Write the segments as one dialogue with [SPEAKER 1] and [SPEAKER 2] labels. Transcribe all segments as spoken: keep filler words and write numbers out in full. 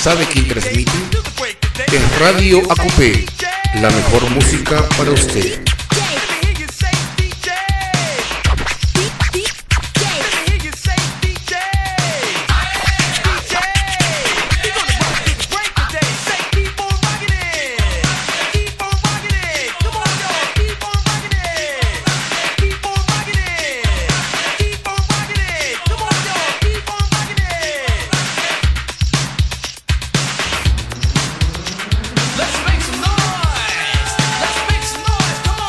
[SPEAKER 1] ¿Sabe quién transmite? En Radio A Q P, la mejor música para usted.
[SPEAKER 2] Let's make some noise. Let's make some noise. Come on.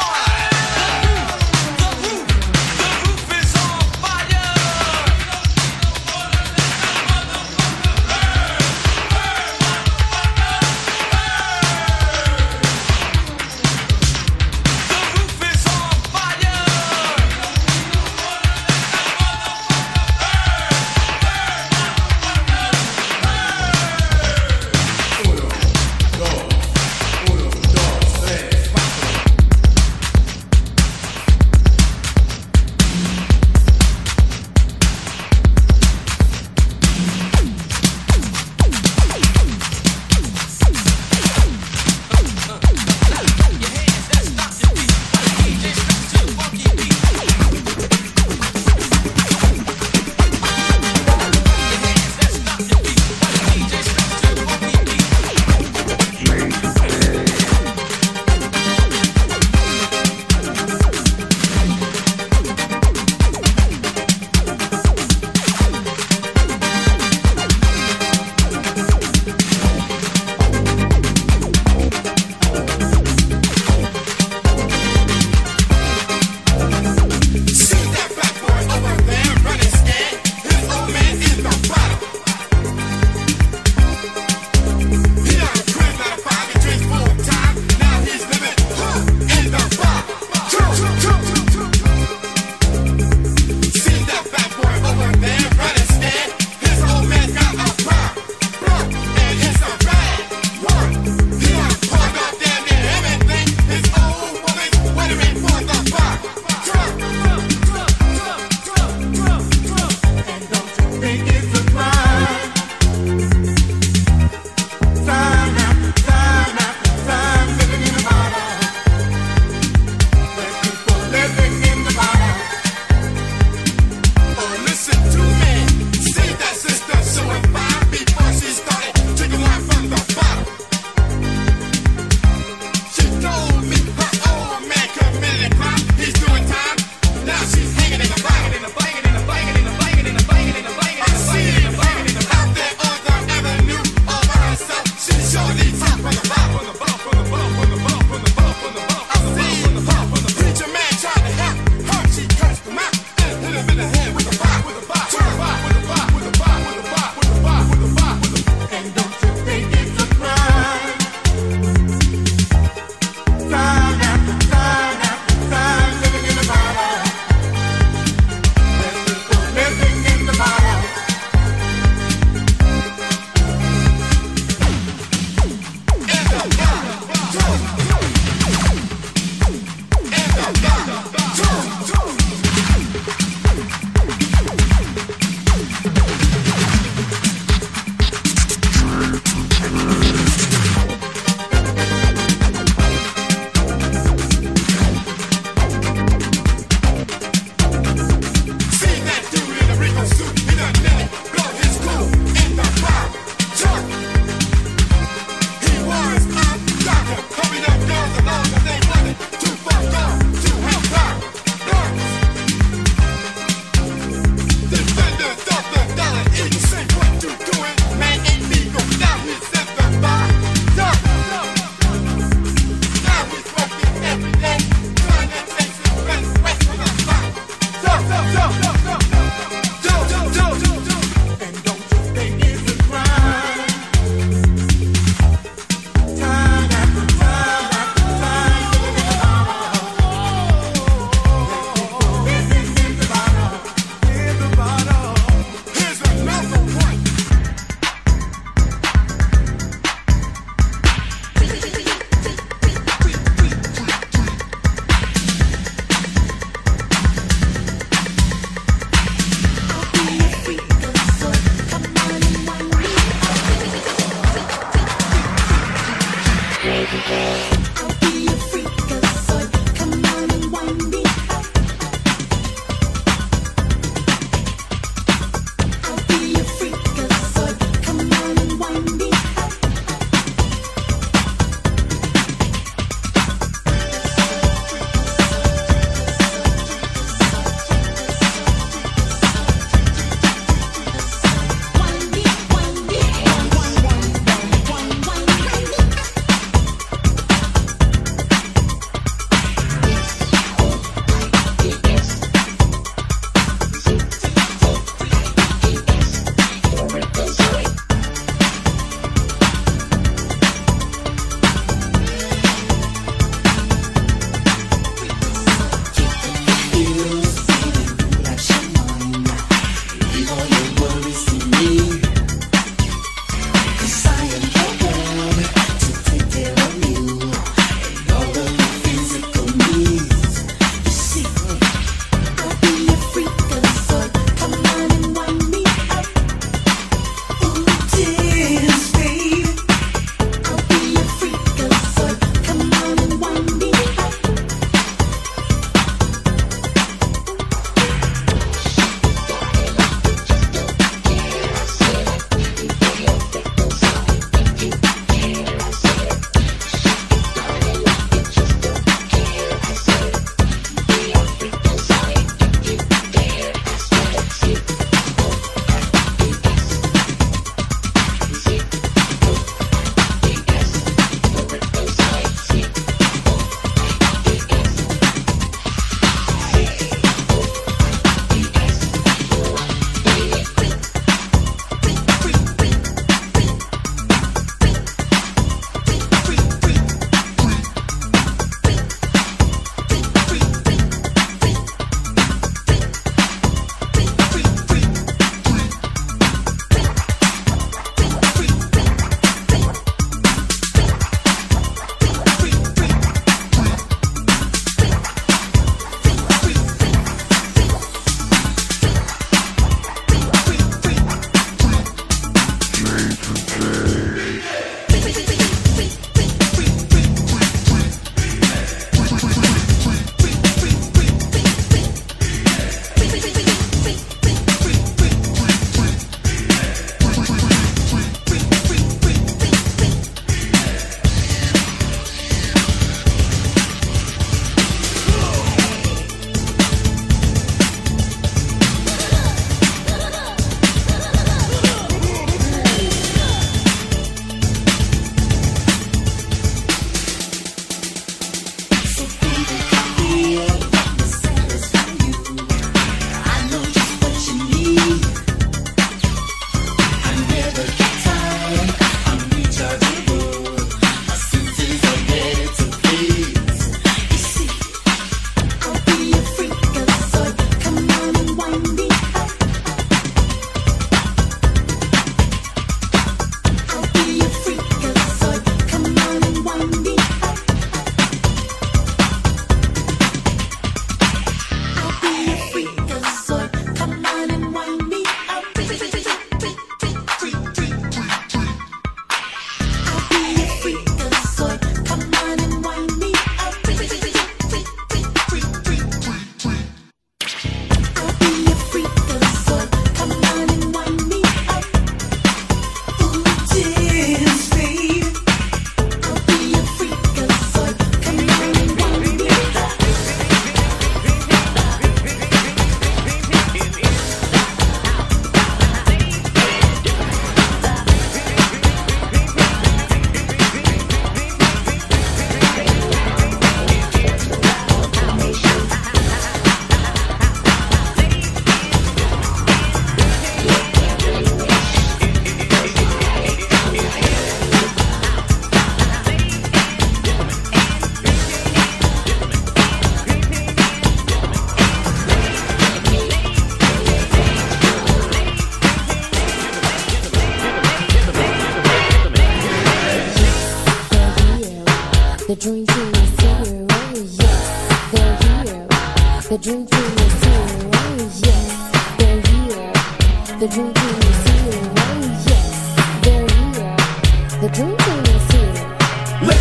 [SPEAKER 2] The dream team is here, oh yes, they're here. The dream team is here, oh yes, they're here. The dream team is here, oh yes, they're here. The dream team is here. Let's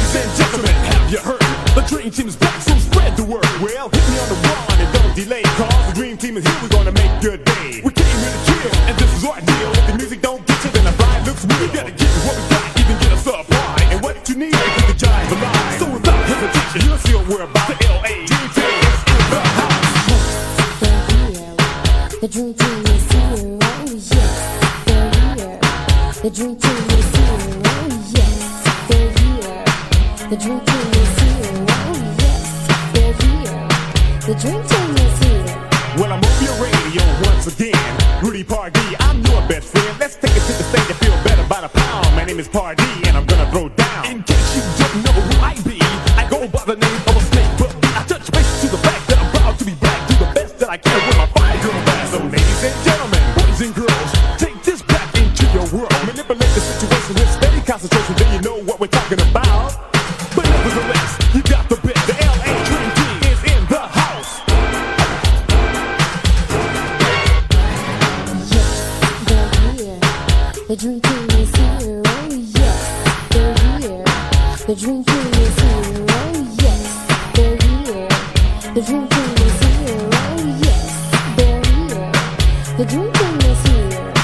[SPEAKER 3] Ladies and gentlemen, have you heard? The Dream Team is back, so spread the word. Well, hit me on the one and don't delay, cause the Dream Team is here, we're gonna make your day. We came here to kill, and this is our deal. If the music don't get you, then the ride looks weak. You gotta get what we got, even get a supply. And what you need is the giant alive. So without hesitation, you'll see what we're about. The L A Dream Team is in the house.
[SPEAKER 2] The Dream Team is here, oh yes, they're here. The Dream Team is here, oh yes, they're here. The Dream Team is here, oh yes, they're here. The Dream Team is here.
[SPEAKER 3] Well, I'm on your radio once again. Rudy Pardee, I'm your best friend. Let's take it to the stage and feel better by the pound. My name is Pardee, and I'm gonna throw down. In case you don't know who I be, I go by the name of a snake, but I touch base to the fact that I'm proud to be black. Do the best that I can with my fire girl band. So ladies and gentlemen, boys and girls, take this back into your world. Manipulate the situation with steady concentration, then you know what we're talking about. But nevertheless, you got the best. The L A Dream Team is in the house.
[SPEAKER 2] Yes, they're here. The Dream Team is here, oh yes, they're here. The Dream Team is here, oh yes, they're here. The Dream Team is here, oh yes, they're here. The Dream Team is here.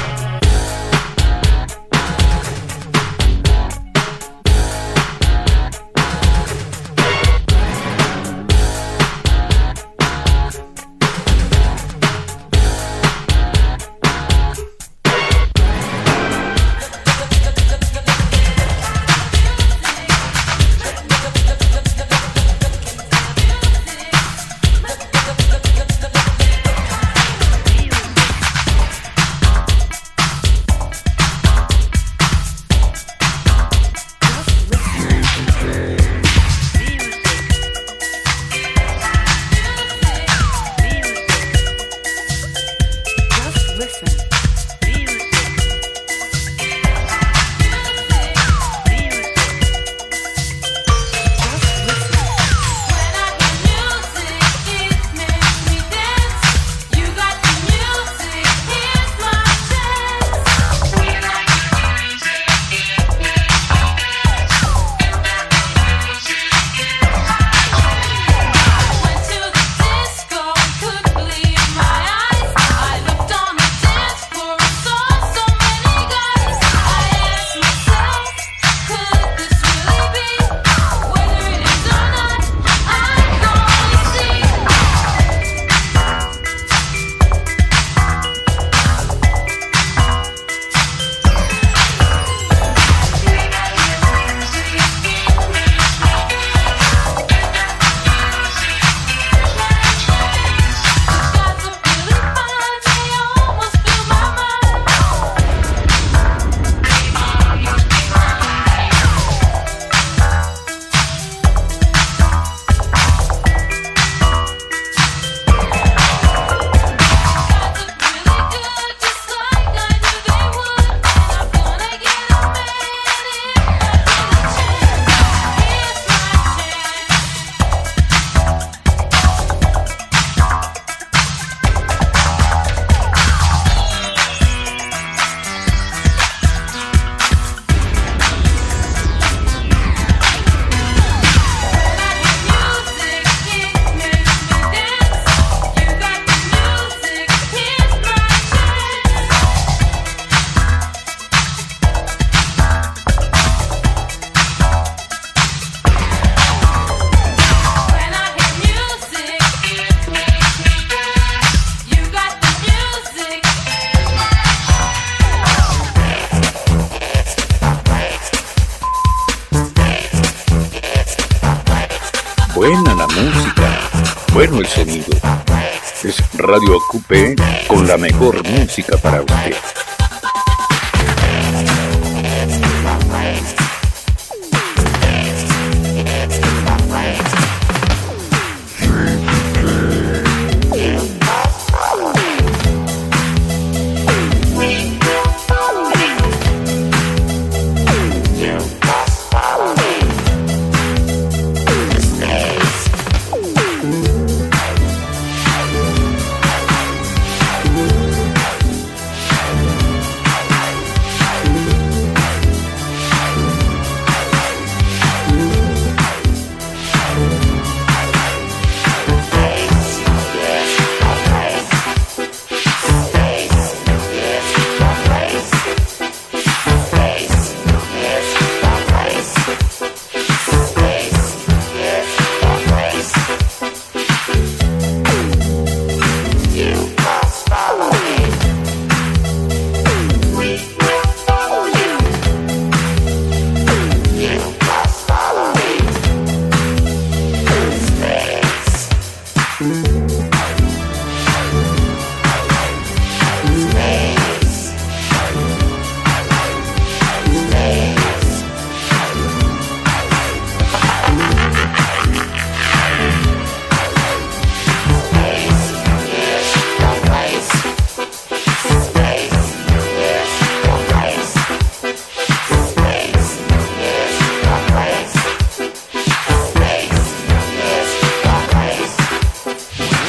[SPEAKER 1] Buena la música, bueno el sonido. Es Radio Acupe con la mejor música para usted.
[SPEAKER 4] Space,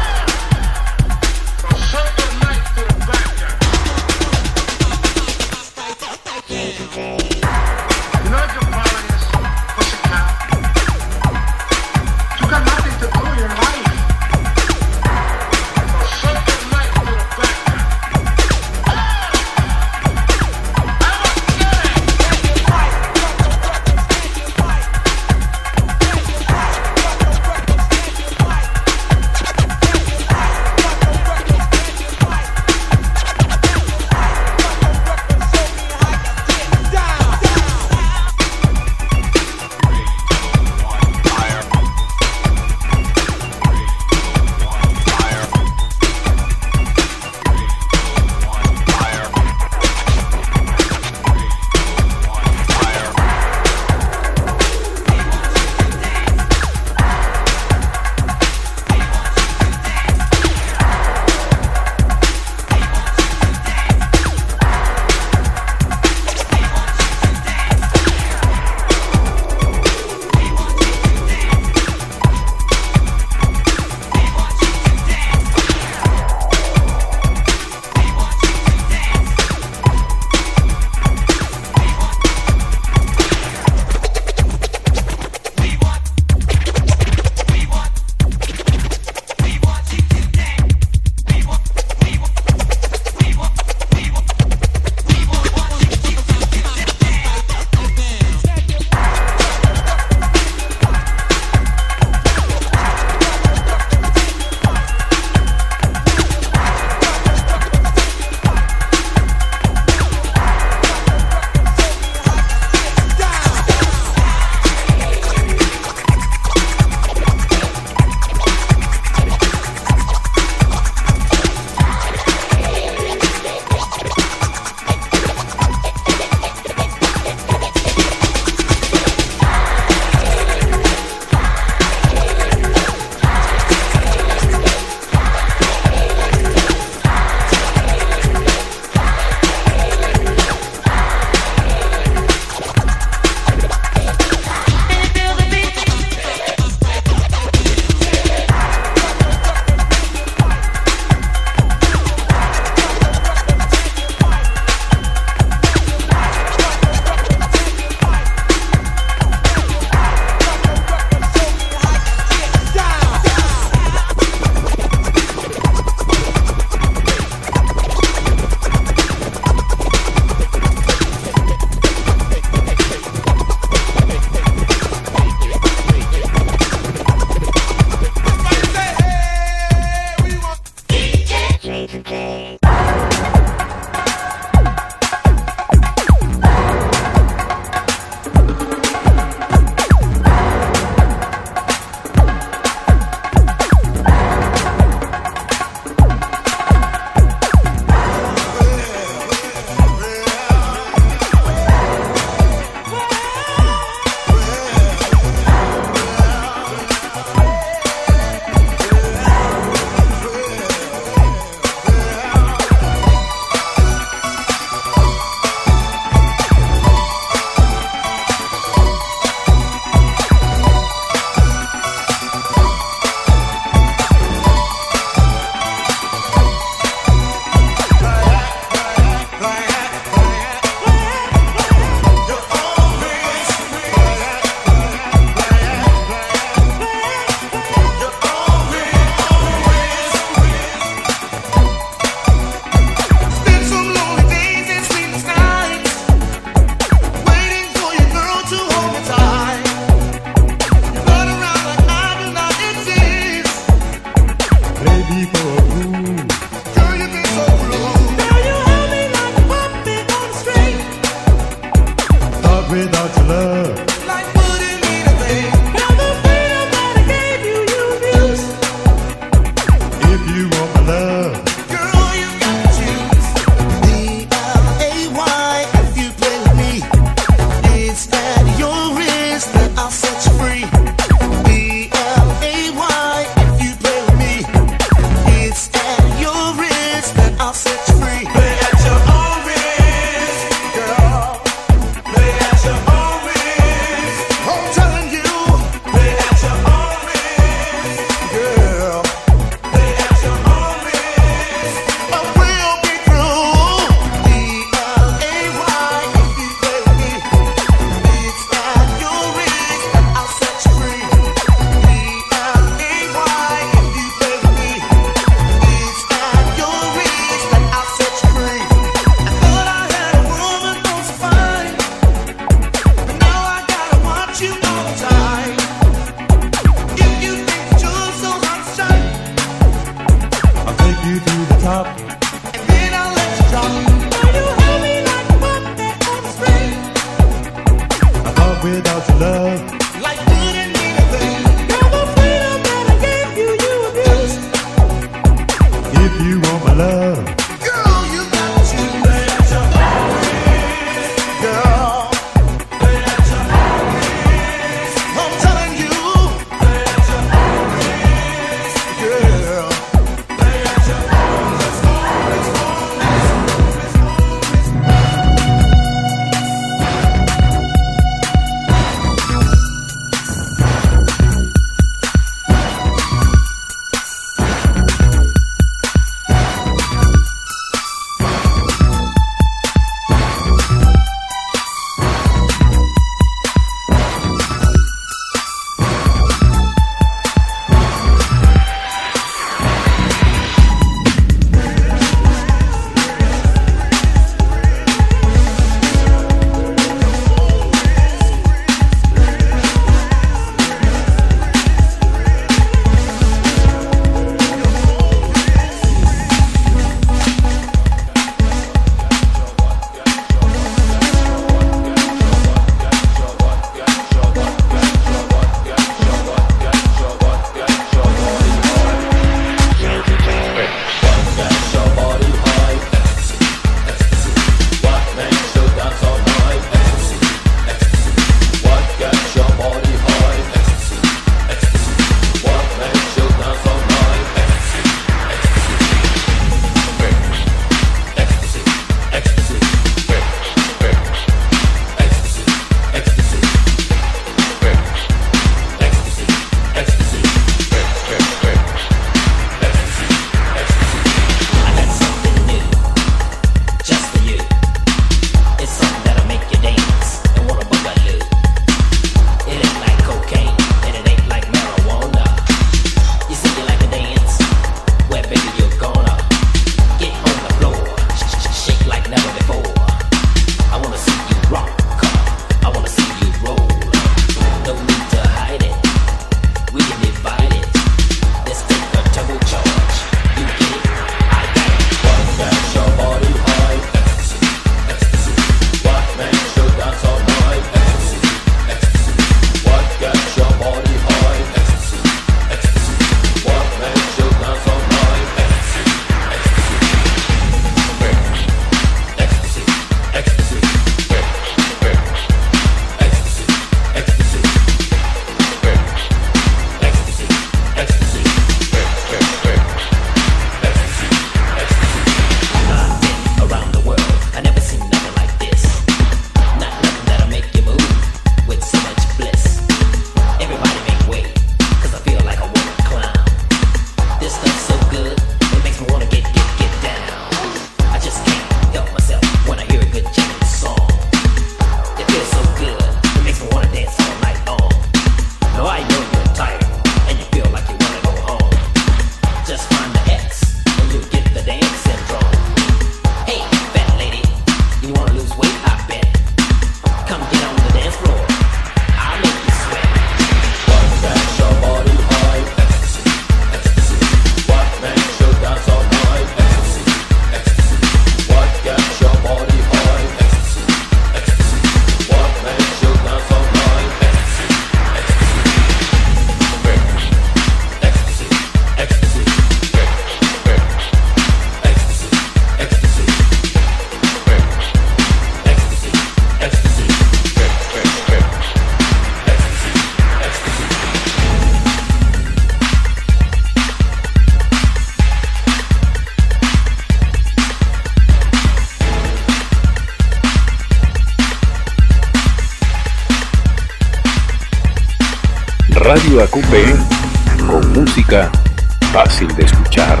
[SPEAKER 1] Radio A Q P, con música fácil de escuchar.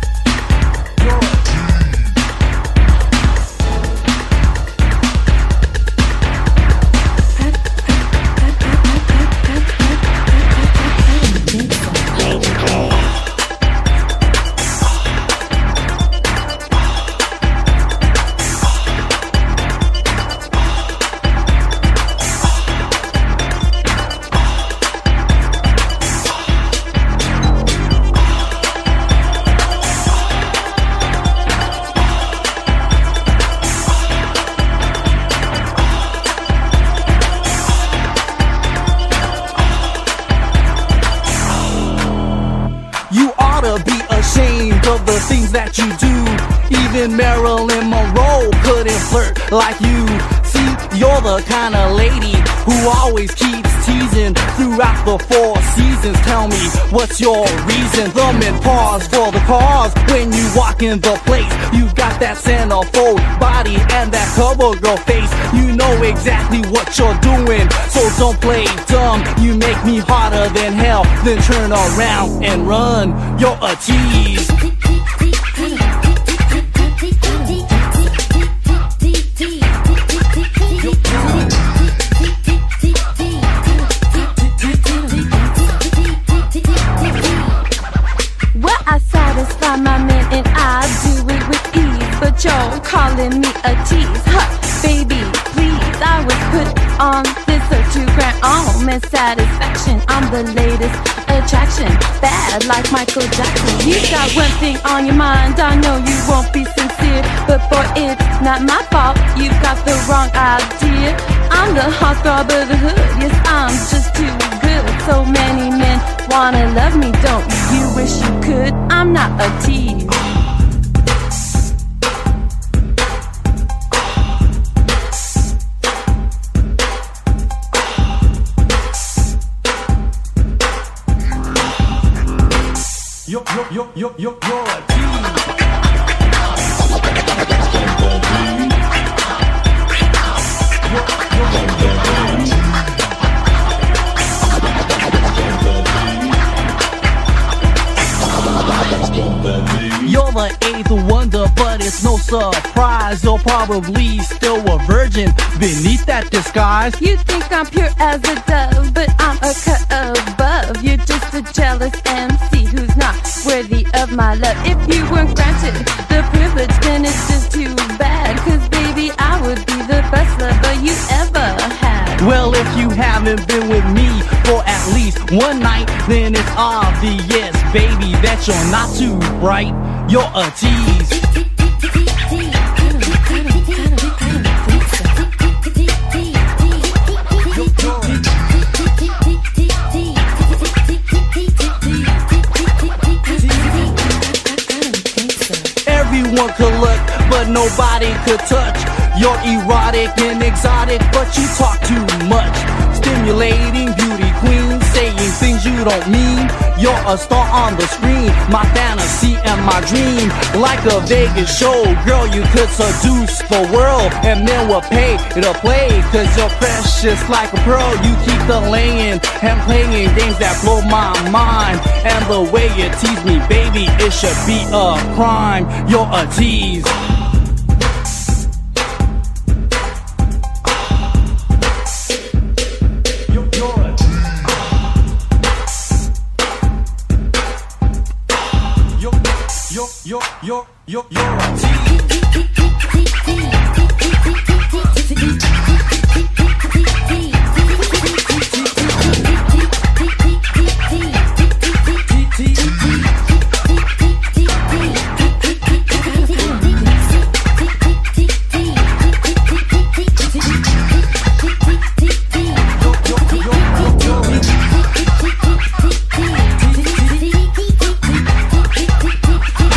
[SPEAKER 4] Of the things that you do, even Marilyn Monroe couldn't flirt like you. See, you're the kind of lady who always keeps teasing throughout the four seasons. Tell me, what's your reason? The men pause for the cause when you walk in the place. You've got that centerfold body and that cover girl face. You know exactly what you're doing, so don't play dumb. You make me hotter than hell, then turn around and run. You're a tease.
[SPEAKER 2] You're calling me a tease, huh, baby, please. I was put on this search to grant all men's satisfaction. I'm the latest attraction, bad like Michael Jackson. You got one thing on your mind, I know you won't be sincere, but boy, it's not my fault, you've got the wrong idea. I'm the heartthrob of the hood, yes, I'm just too good. So many men wanna love me, don't you wish you could? I'm not a tease.
[SPEAKER 4] You're, you're, you're, you're, you're, you're a tease. You're the eighth wonder, but it's no surprise. You're probably still a virgin beneath that disguise.
[SPEAKER 2] You think I'm pure as a dove, but I'm a cut above. You're just a jealous M C who's not worthy of my love. If you weren't granted the privilege, then it's just too bad. Cause baby, I would be the best lover you ever had.
[SPEAKER 4] Well, if you haven't been with me for at least one night, then it's obvious, baby, that you're not too bright. You're a tease. Everyone could look, but nobody could touch. You're erotic and exotic, but you talk too much. Stimulating beauty queen, saying things you don't mean. You're a star on the screen, my fantasy and my dream. Like a Vegas show, girl, you could seduce the world, and men will pay to play, cause you're precious like a pearl. You keep the laying and playing games that blow my mind. And the way you tease me, baby, it should be a crime. You're a tease. You're, you're, you're, you're a tease.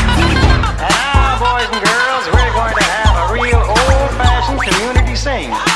[SPEAKER 5] Boys and girls, we're going to have a real old-fashioned community sing.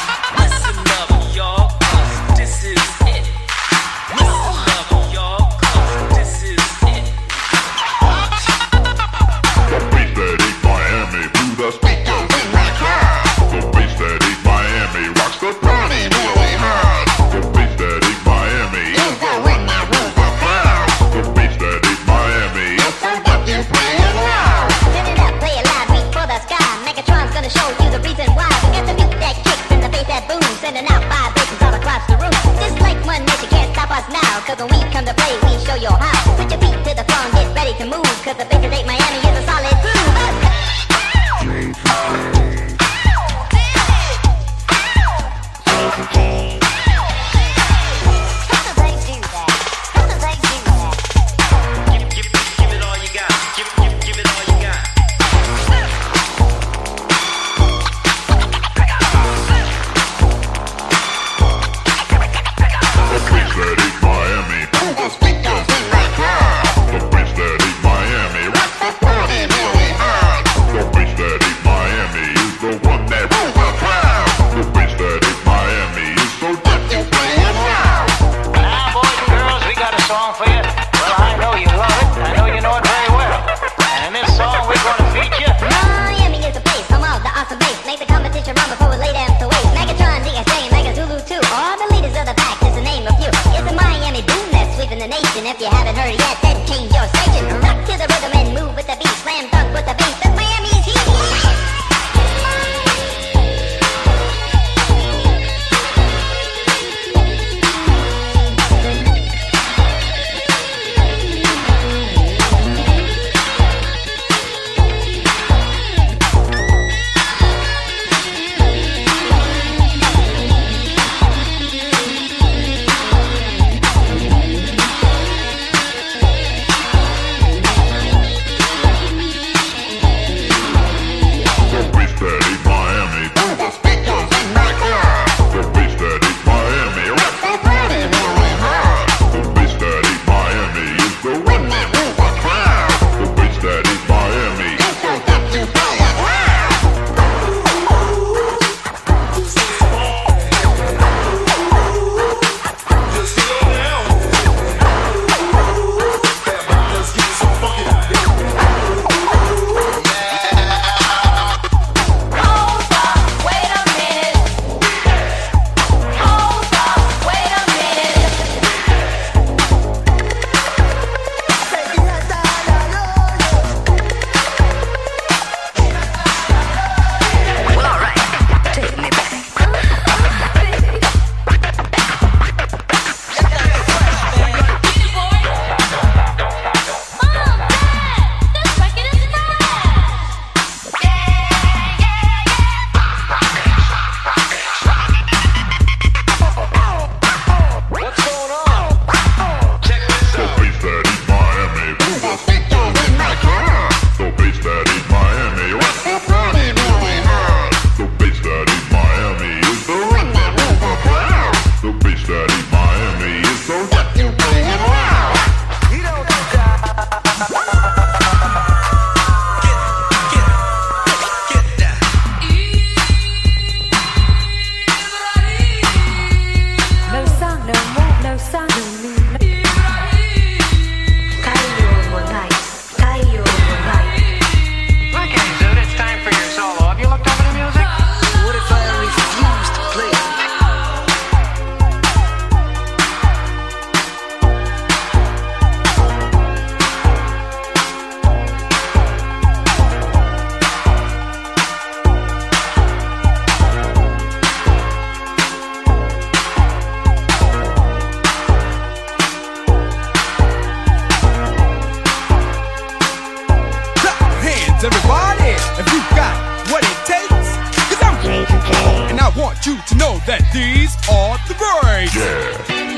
[SPEAKER 3] that these are the breaks. Yeah.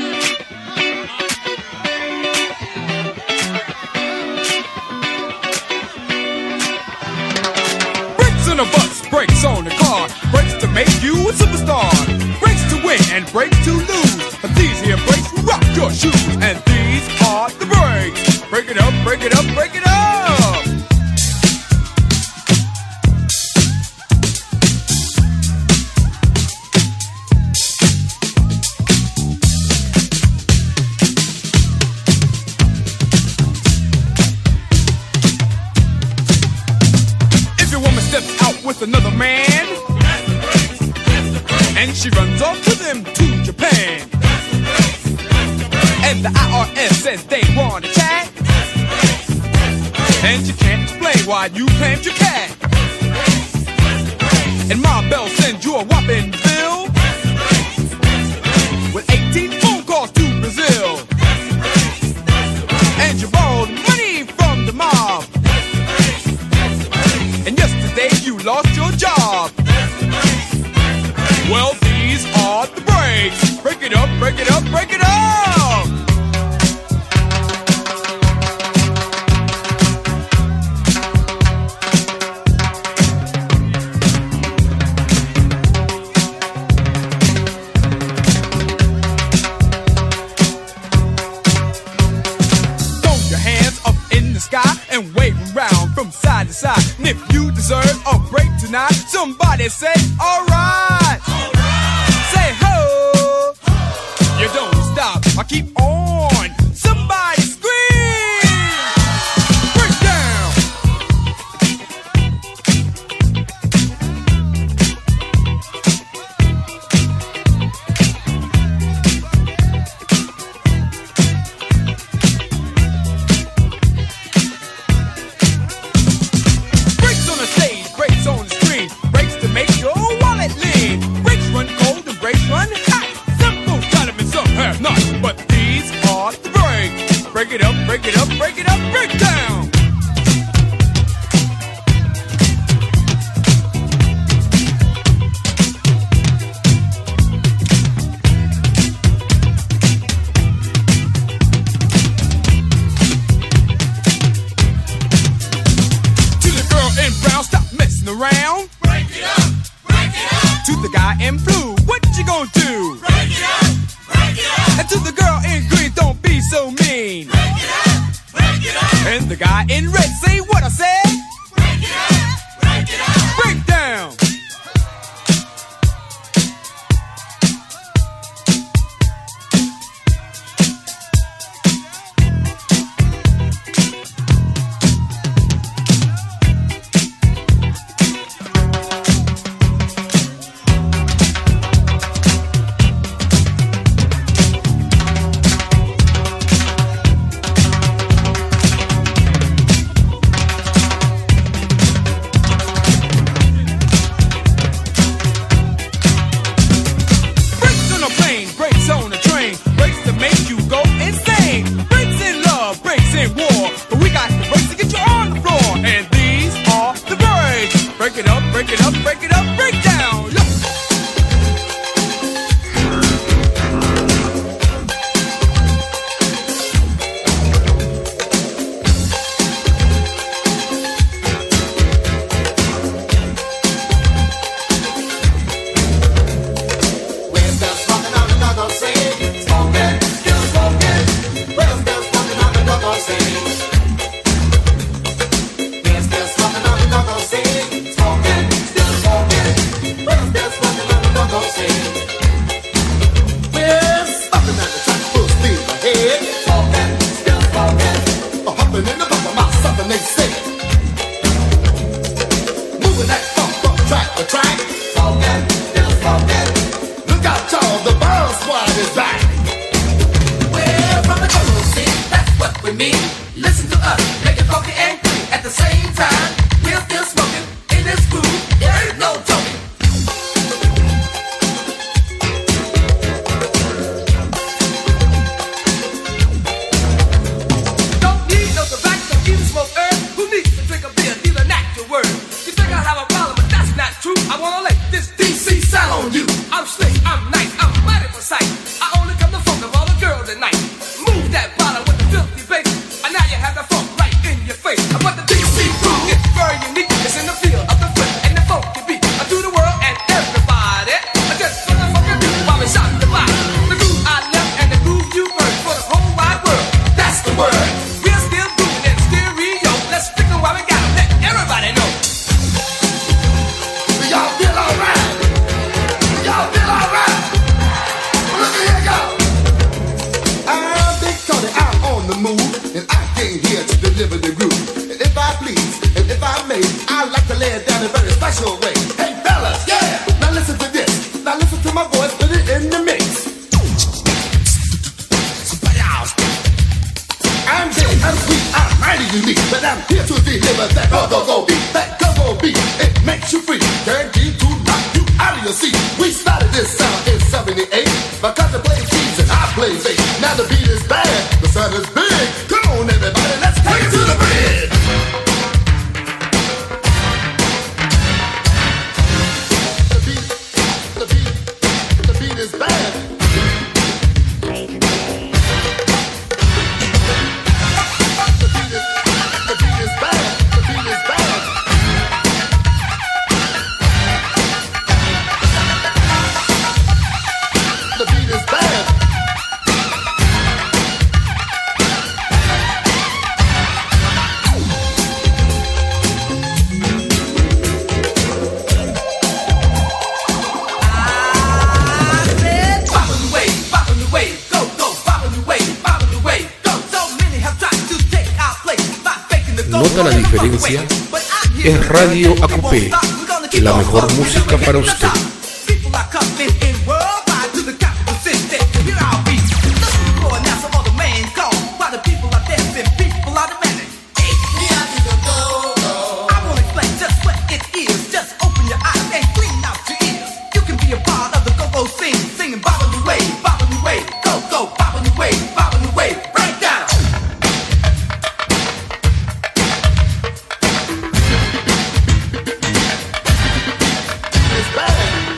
[SPEAKER 3] Brakes on a bus, brakes on a car, brakes to make you a superstar, brakes to win and brakes to lose. But these here brakes rock your shoes, and these are the breaks. Break it up, break it up, break it up. Another man, and she runs off to them to Japan, and the I R S says they want to chat, and you can't explain why you claimed your cat, and Ma Bell sends you a whopping bill with eighteen phone calls to Brazil, and you borrowed money from the mob, and yesterday you lost your job. Well, these are the breaks. Break it up, break it up, break it up. Throw your hands up in the sky and wave around from side to side. And if you deserve a break tonight, somebody say, alright. Say ho. You don't stop, I keep on. Somebody scream. Break down.
[SPEAKER 5] to the girl in green, don't be so mean.
[SPEAKER 6] Break it up, break it up.
[SPEAKER 5] And the guy in red, say what I said.
[SPEAKER 6] Break it up, break it up.
[SPEAKER 5] Break down.
[SPEAKER 1] ¿Nota la diferencia? Es Radio A Q P, la mejor música para usted.
[SPEAKER 7] Bang!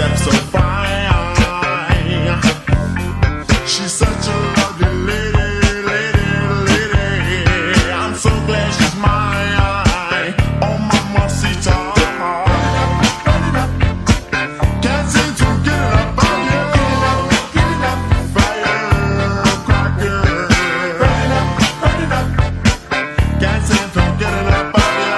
[SPEAKER 7] step so fine. She's such a lovely lady, lady, lady. I'm so glad she's mine. Oh, mamacita. Can't seem to get it up on you. Firecracker. Can't seem to get it up on you.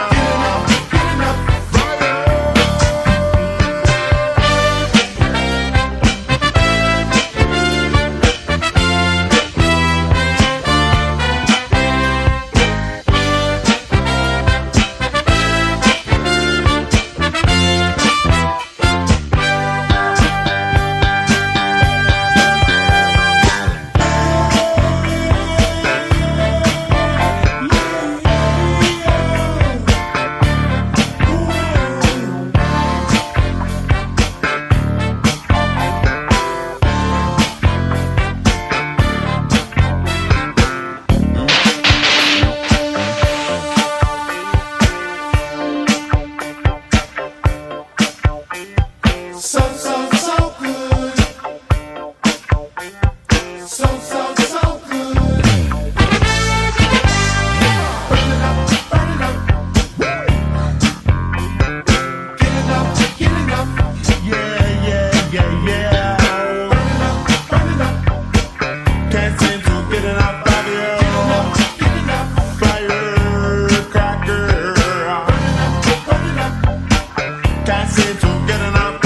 [SPEAKER 7] So, so, so good. So, so, so good. Burn it up, burn it up. Get it up, get it up. Yeah, yeah, yeah, yeah. Burn it up, burn it up. Can't seem to get it up out of you. Get it up, firecracker. Burn it up, burn it up. Can't seem to get it up.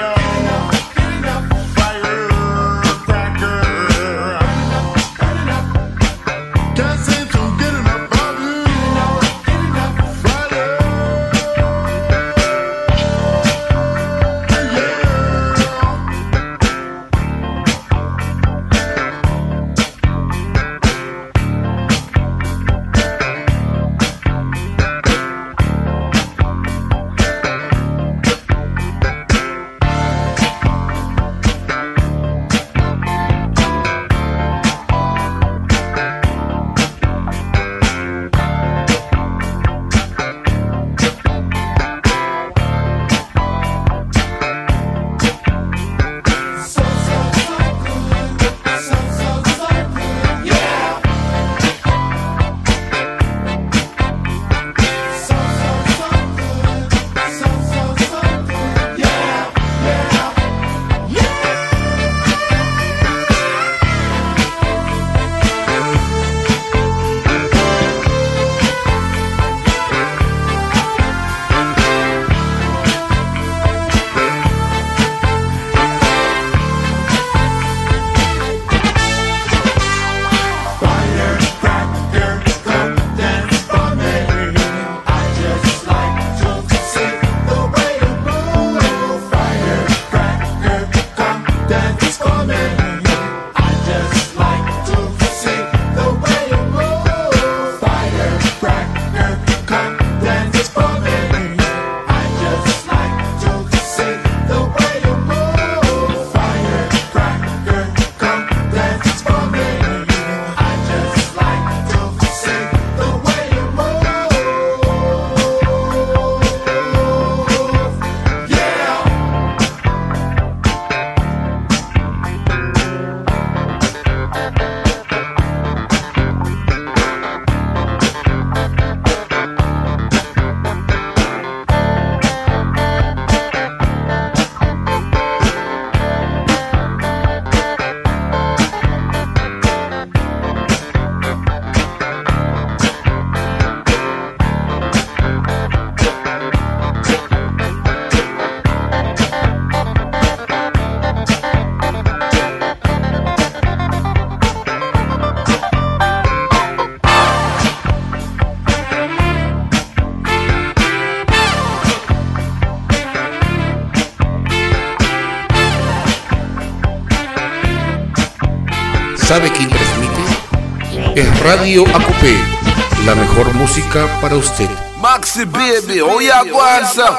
[SPEAKER 1] ¿Sabe quién transmite? Es Radio A Q P, la mejor música para usted.
[SPEAKER 8] Maxi Baby, oye aguanza.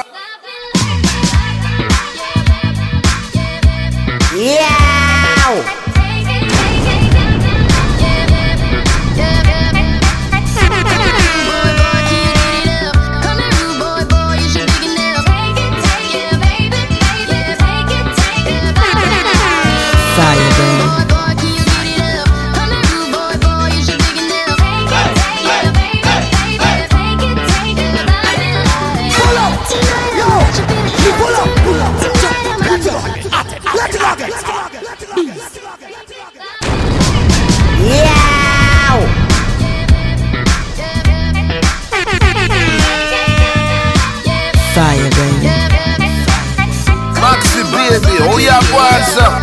[SPEAKER 9] Yeah.
[SPEAKER 2] Come on, boy, boy, you should dig enough. Take it, take it, baby, baby, take it,
[SPEAKER 8] Yaguanza.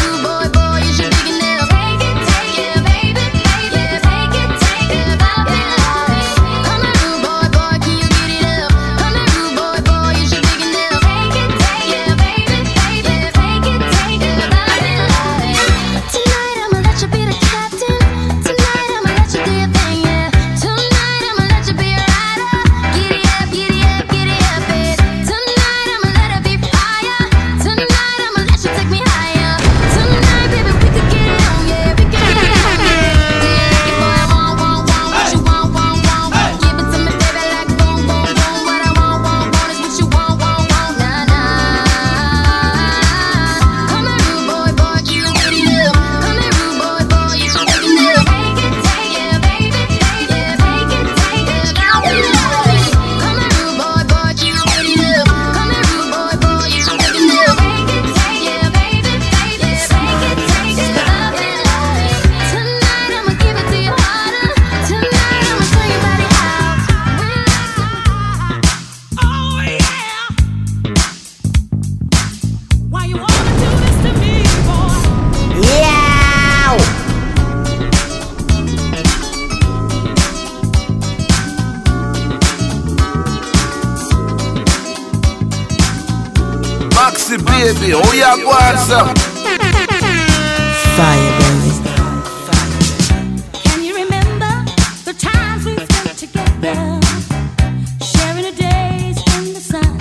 [SPEAKER 8] Maxi baby, oh Yaguanza.
[SPEAKER 10] Fire, baby.
[SPEAKER 2] Can you remember the times we spent together, sharing the days in the sun?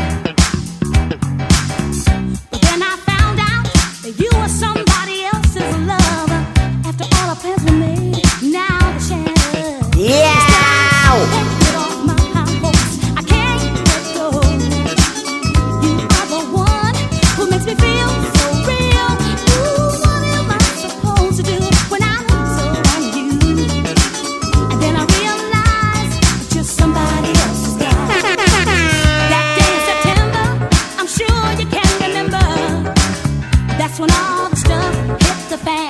[SPEAKER 2] But then I found out that you were somebody else's lover. After all our plans were made, now they're shattered.
[SPEAKER 9] Yeah.
[SPEAKER 2] When all the stuff hit the fan,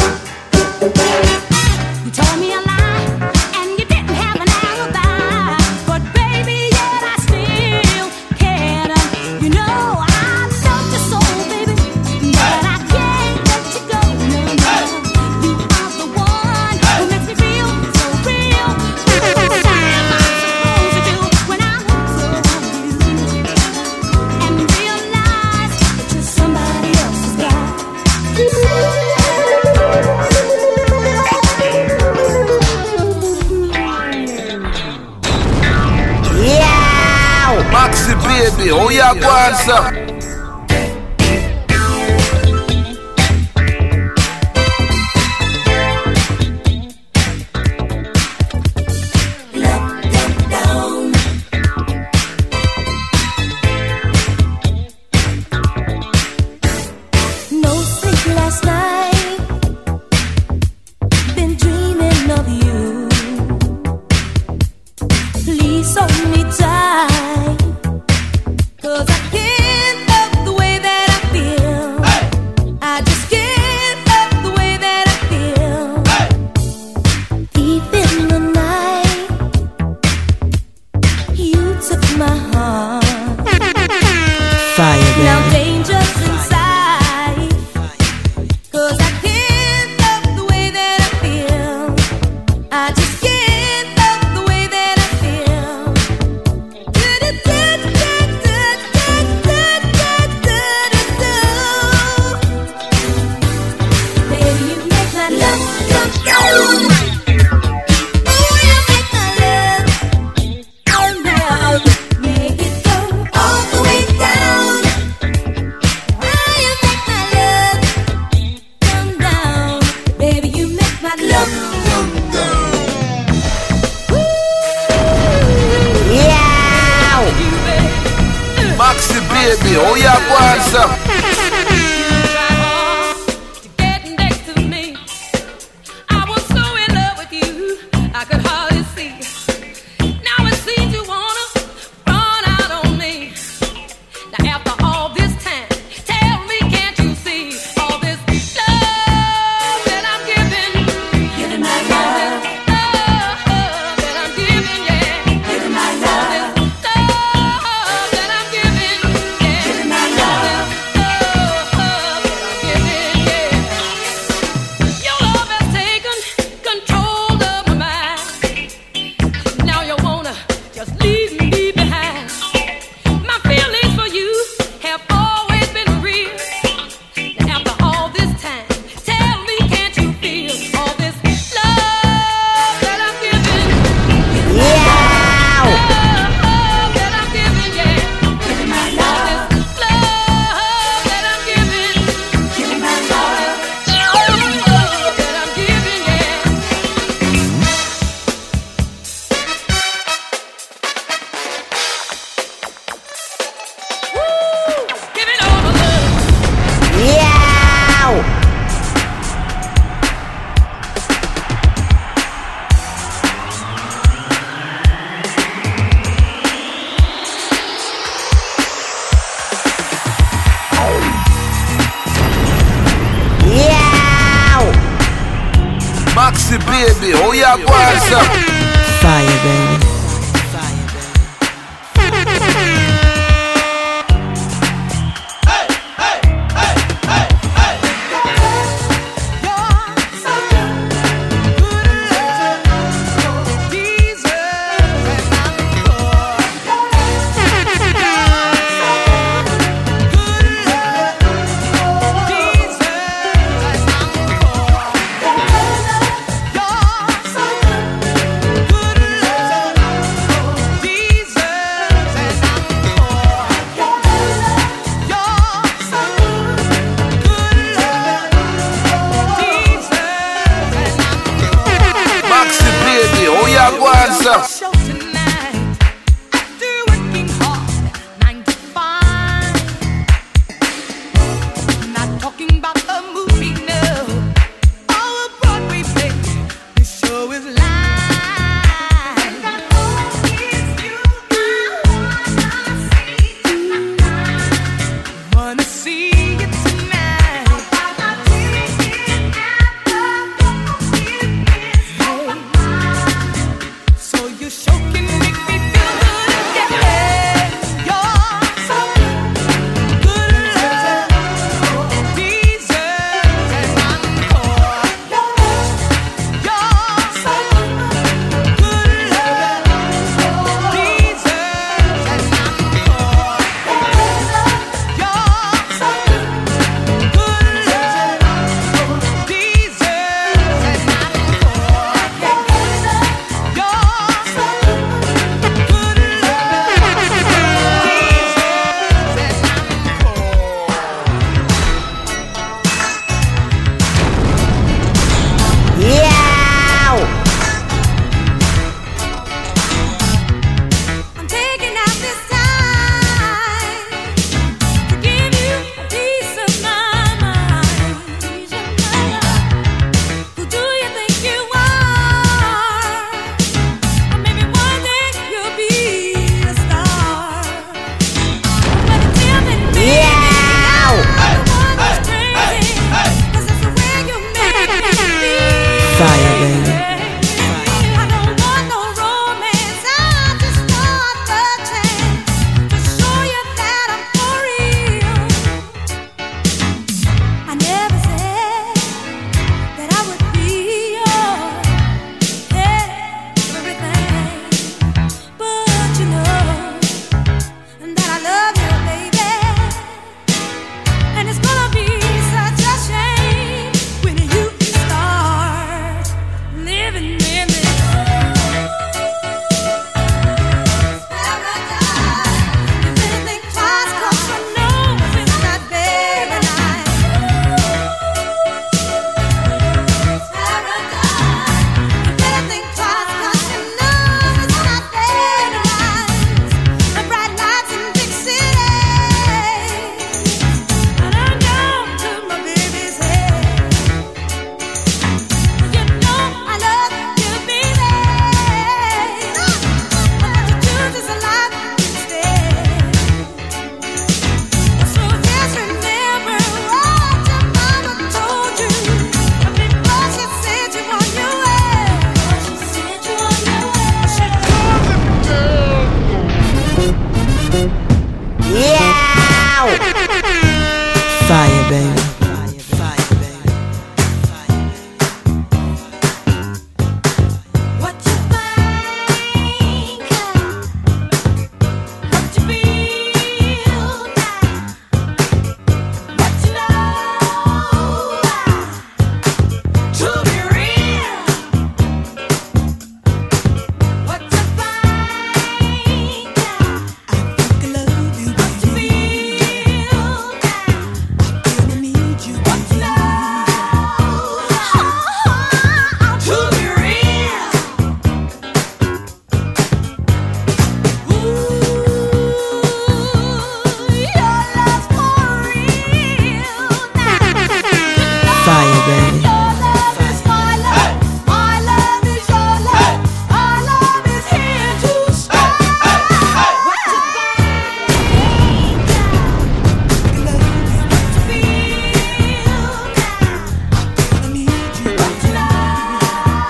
[SPEAKER 2] you told me a lie and you didn't have an alibi. But baby, yet I still cared. You know I loved you so, baby, but I can't let you go. No, no, you are the one who makes me feel so real. What am I supposed to do when I hook so on you and realize that you're somebody else's guy?
[SPEAKER 9] Yeah.
[SPEAKER 8] Maxi baby, oh Yaguanza.
[SPEAKER 10] Fire, baby.
[SPEAKER 2] Now danger's inside, 'cause
[SPEAKER 8] Maxi baby, oh yeah, go on, sir.
[SPEAKER 4] Fire, baby.
[SPEAKER 10] Show tonight, after working hard, nine to five. Not talking about a movie, no, or a Broadway play. This show is live. And I know it's you I wanna see you tonight. I'll buy my ticket at the so you sure can make me feel good again. You're so good, love, deserves an encore. You're so good, love, deserves an encore. You're so good, love, deserves an encore. You're I'm taking out this time to give you a piece of my mind. Who do you think you are? Or maybe one day you'll be a star. But until then, baby, I'm the one who's crazy. 'Cause it's the way you make me feel.
[SPEAKER 4] Fire, baby.
[SPEAKER 10] I don't want no romance. I just want the chance to show you that I'm for real. I never said that I would be your everything, but you know that I love you, baby. And it's gonna be such a shame when you start living in this paradise. You better think twice, 'cause you know it's not very nice. Paradise. You better think twice, 'cause you know it's not very nice. The bright lights in big cities, and I'm down to my baby's head. You know I love you, baby. But what you choose is a life instead. So just remember what your mama told you before she sent you on your way. She sent you on your way. She
[SPEAKER 9] Yeah!
[SPEAKER 4] Fire, baby.
[SPEAKER 10] what you think, what you feel now, what you know to be real. What you think, I love you, what you feel now, I need you, what you know to be real. Ooh, your love's for real now.
[SPEAKER 4] Fire, baby.
[SPEAKER 10] Your love is my love, my love is your love, our love is here to stay. What you think now? What you feel now? I need you. What you know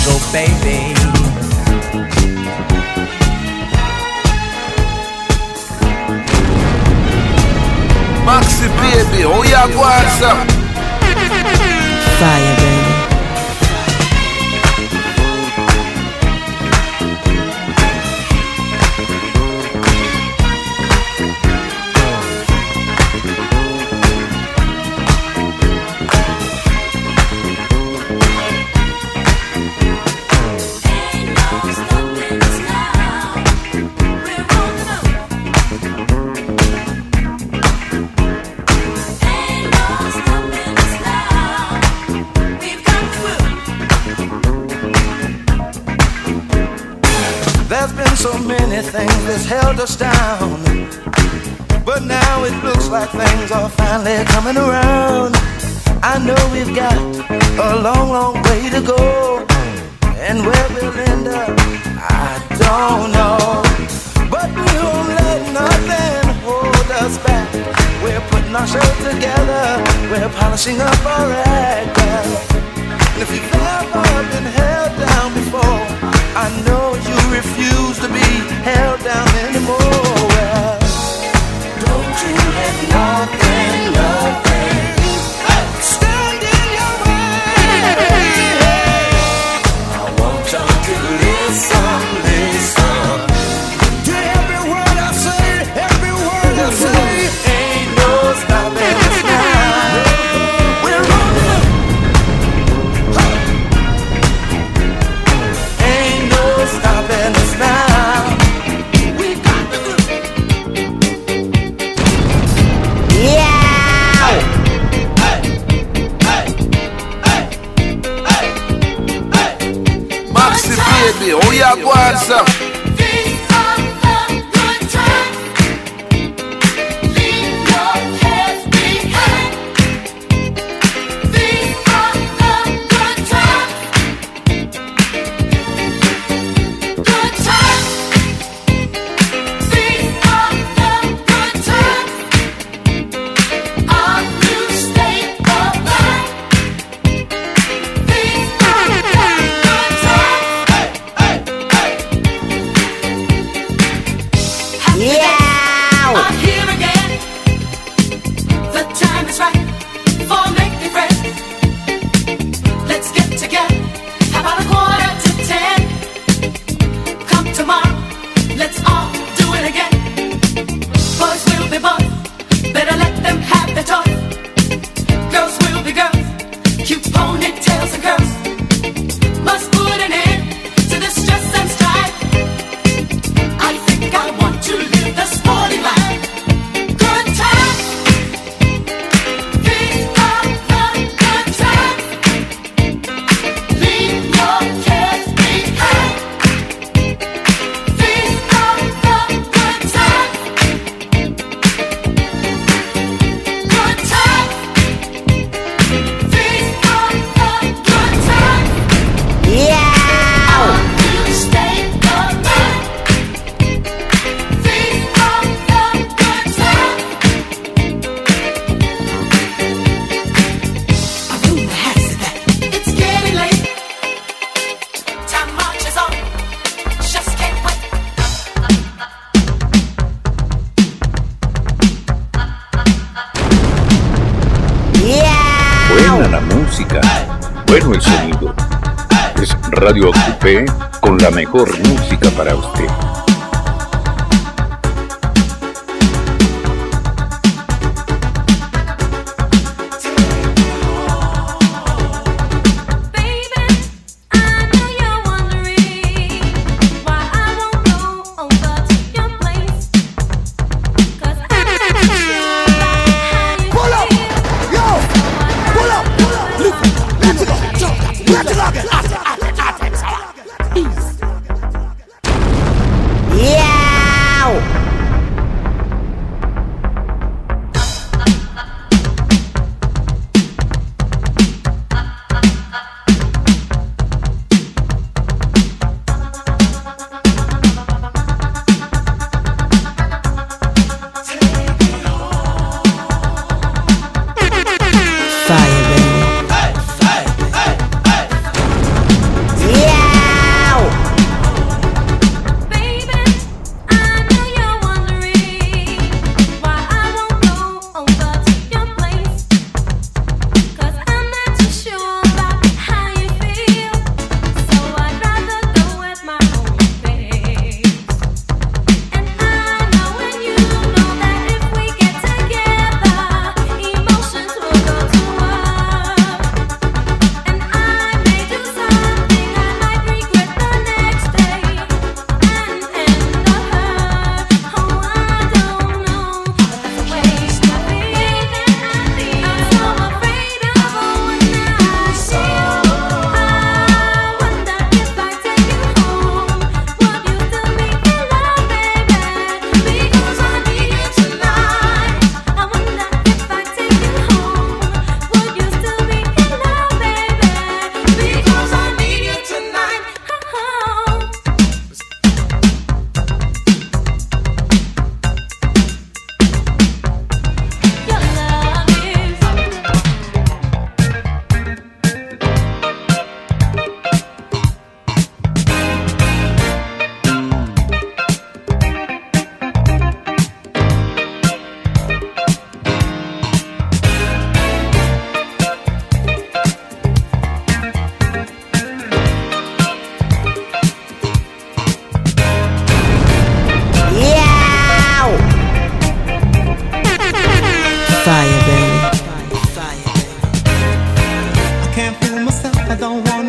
[SPEAKER 11] go, baby.
[SPEAKER 8] Maxi baby, oh yeah, go answer.
[SPEAKER 11] Fire, baby.
[SPEAKER 12] So many things that's held us down, but now it looks like things are finally coming around. I know we've got a long, long way to go, and where we'll end up, I don't know. But we won't let nothing hold us back. We're putting our show together, we're polishing up our act, girl. And if you've ever been held down before, I know you refuse to be held down anymore. Well, don't you let nothing, nothing stand in your way. I want you to listen, listen to every word I say, every word I say. Ain't no stopping us now. We're rolling up. Ain't no stopping us now. We got the
[SPEAKER 9] Yeah.
[SPEAKER 12] Hey, hey, hey, hey, hey.
[SPEAKER 8] Maxi baby, oh yeah, go answer.
[SPEAKER 6] These are the good times. Leave your cares behind. These are the good times. Good times. These are the good times. Our new state of mind. These are the good times.
[SPEAKER 9] Yeah.
[SPEAKER 6] I'm here again. The time is right for making friends. Let's get together. How about a quarter to ten? Come tomorrow. Let's all do it again. Boys will be boys. Better let them have their toys. Girls will be girls. Cute ponytails and curls. Must put an end to the stress and strife. I think I want to live the sporty life. Good times. These are the good times. Leave your cares behind. These are the good times. Good times. These are the good times.
[SPEAKER 9] Yeah.
[SPEAKER 6] Our new state of mind. These are the good times. It's getting late. Time marches on. Just can't wait.
[SPEAKER 9] Yeah.
[SPEAKER 1] Buena la música, bueno el sonido. Es Radio Ocupé con la mejor música para usted.
[SPEAKER 10] Baby, I know you're wondering why I won't go over to your place. 'Cause I know
[SPEAKER 7] Pull up, yo, pull up, pull up, let's go, let's go, let's go.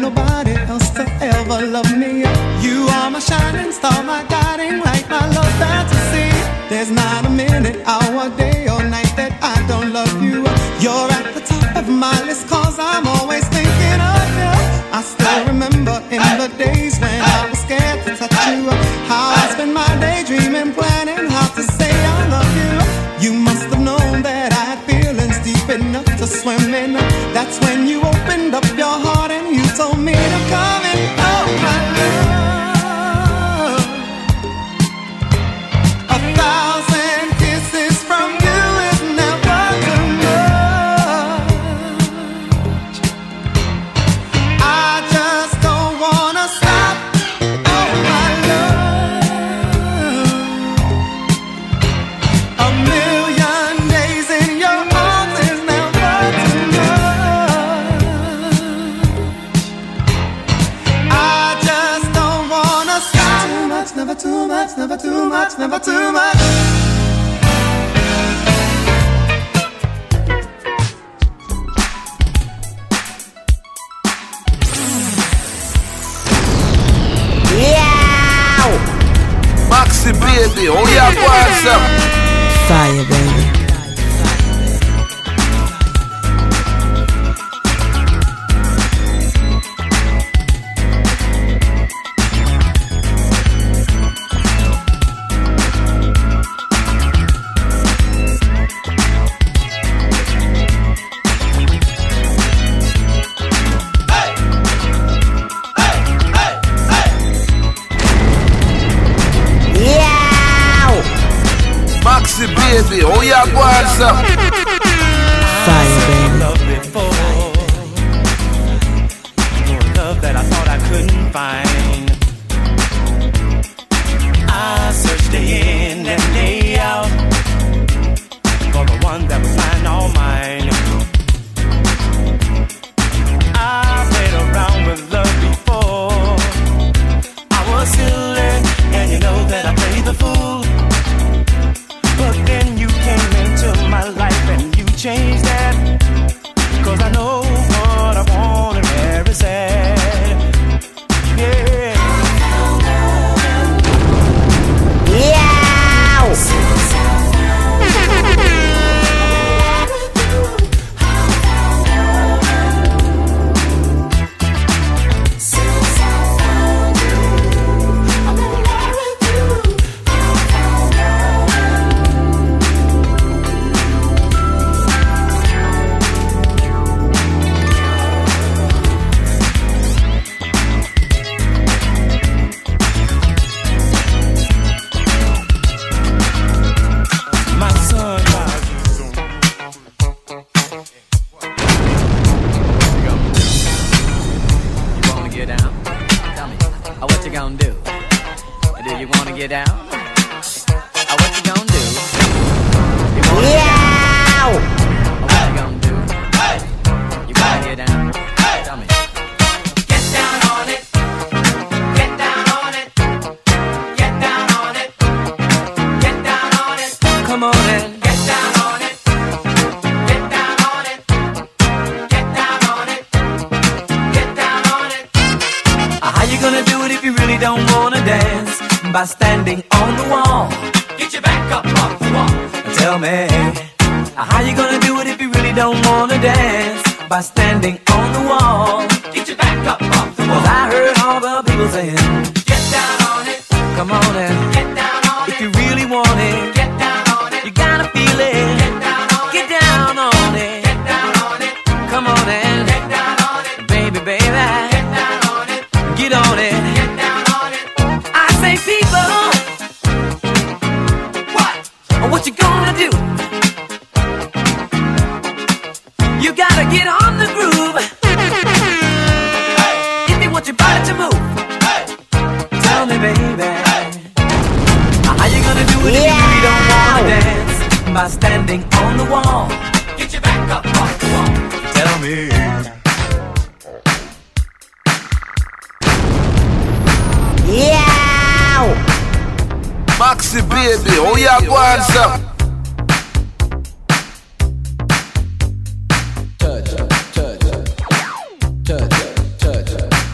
[SPEAKER 11] nobody else to ever love me. You are my shining star, my guiding light, my love fantasy. There's not a minute, hour, day or night that I don't love you. You're at the top of my list, cause I'm always thinking of you. I still remember in the days when I was scared to touch you, how I spent my day dreaming, planning how to say I love you. You must have known that I had feelings deep enough to swim in. That's when you opened up your heart and you told me to come in. Oh my love, a thousand kisses from you is never too much. I just don't wanna stop. Oh my love, a million days in your arms is never too much. I just don't wanna stop. Too much, never too much, never too much, never too much.
[SPEAKER 9] Yeah!
[SPEAKER 8] Maxi baby, oh yeah, go on, sir.
[SPEAKER 9] Fire, baby.
[SPEAKER 8] Maxi baby, oh yeah, go on, sir.
[SPEAKER 9] Fire, baby.
[SPEAKER 12] Love before, your love that I thought I couldn't find. I searched day in and day out for the one that was mine, all mine. I played around with love before. I was silly, and you know that I played the fool. But then you came into my life and you changed that. Cause I know what I want and where it's at. Yeah.
[SPEAKER 9] Yeah!
[SPEAKER 12] My sunrise.
[SPEAKER 13] You wanna get down? Tell me, uh, what you gonna do? Uh, Do you wanna get down? Uh, what you gonna do? You wanna get down? Uh, what you gonna do? You wanna get down? Tell me.
[SPEAKER 6] Get down on it. Get down on it. Get down on it. Get down on it.
[SPEAKER 12] Come on and
[SPEAKER 6] Get down on it. Get down on it. Get down on it. Get down on it.
[SPEAKER 12] uh, how you gonna do it if you really don't wanna dance? By standing on the wall.
[SPEAKER 6] Get your back up off the wall.
[SPEAKER 12] Tell me, uh, how you gonna do it if you really don't wanna dance? By standing on the wall.
[SPEAKER 6] Get your back up off the
[SPEAKER 12] Cause
[SPEAKER 6] wall.
[SPEAKER 12] I heard all the people saying,
[SPEAKER 6] Get down on it.
[SPEAKER 12] come on and
[SPEAKER 6] Get down on
[SPEAKER 12] if
[SPEAKER 6] it.
[SPEAKER 12] you really want it,
[SPEAKER 6] Get down on it.
[SPEAKER 12] you gotta feel it.
[SPEAKER 6] Get down on it.
[SPEAKER 12] Get down on it.
[SPEAKER 6] Get down on it.
[SPEAKER 12] Come on and
[SPEAKER 6] Get down on it.
[SPEAKER 12] baby, baby,
[SPEAKER 6] Get down on it.
[SPEAKER 12] get on it.
[SPEAKER 6] Get down on it.
[SPEAKER 12] I say, people,
[SPEAKER 6] What?
[SPEAKER 12] what you gonna do? You gotta get on the groove. If you want your body to move, tell me, baby, how you gonna do it if you really don't wanna dance? By standing on the wall.
[SPEAKER 6] Get your back up off the wall.
[SPEAKER 12] Tell me.
[SPEAKER 9] Yeah!
[SPEAKER 8] Maxi baby, oh yeah, go on, sir.
[SPEAKER 13] Touch, touch, touch, touch, touch.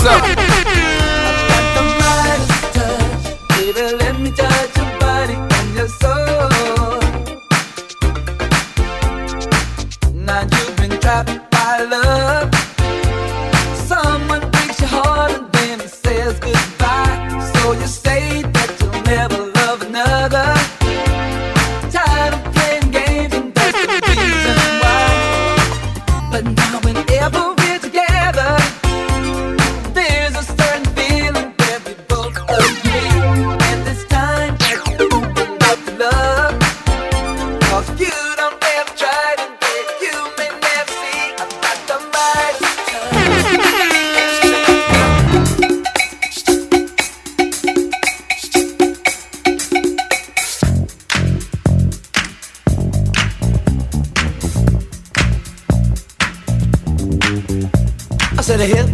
[SPEAKER 8] something.
[SPEAKER 12] Baby, let me touch your body and your soul. Now you've been trapped by love. Someone breaks your heart and then says goodbye. So you say that you'll never love another. Tired of playing games and that's the reason why. But now whenever we're together, there's a certain feeling that we both agree. And this time that you open up to love, 'cause you don't ever try and then you may never see. I've got the right I said a hip.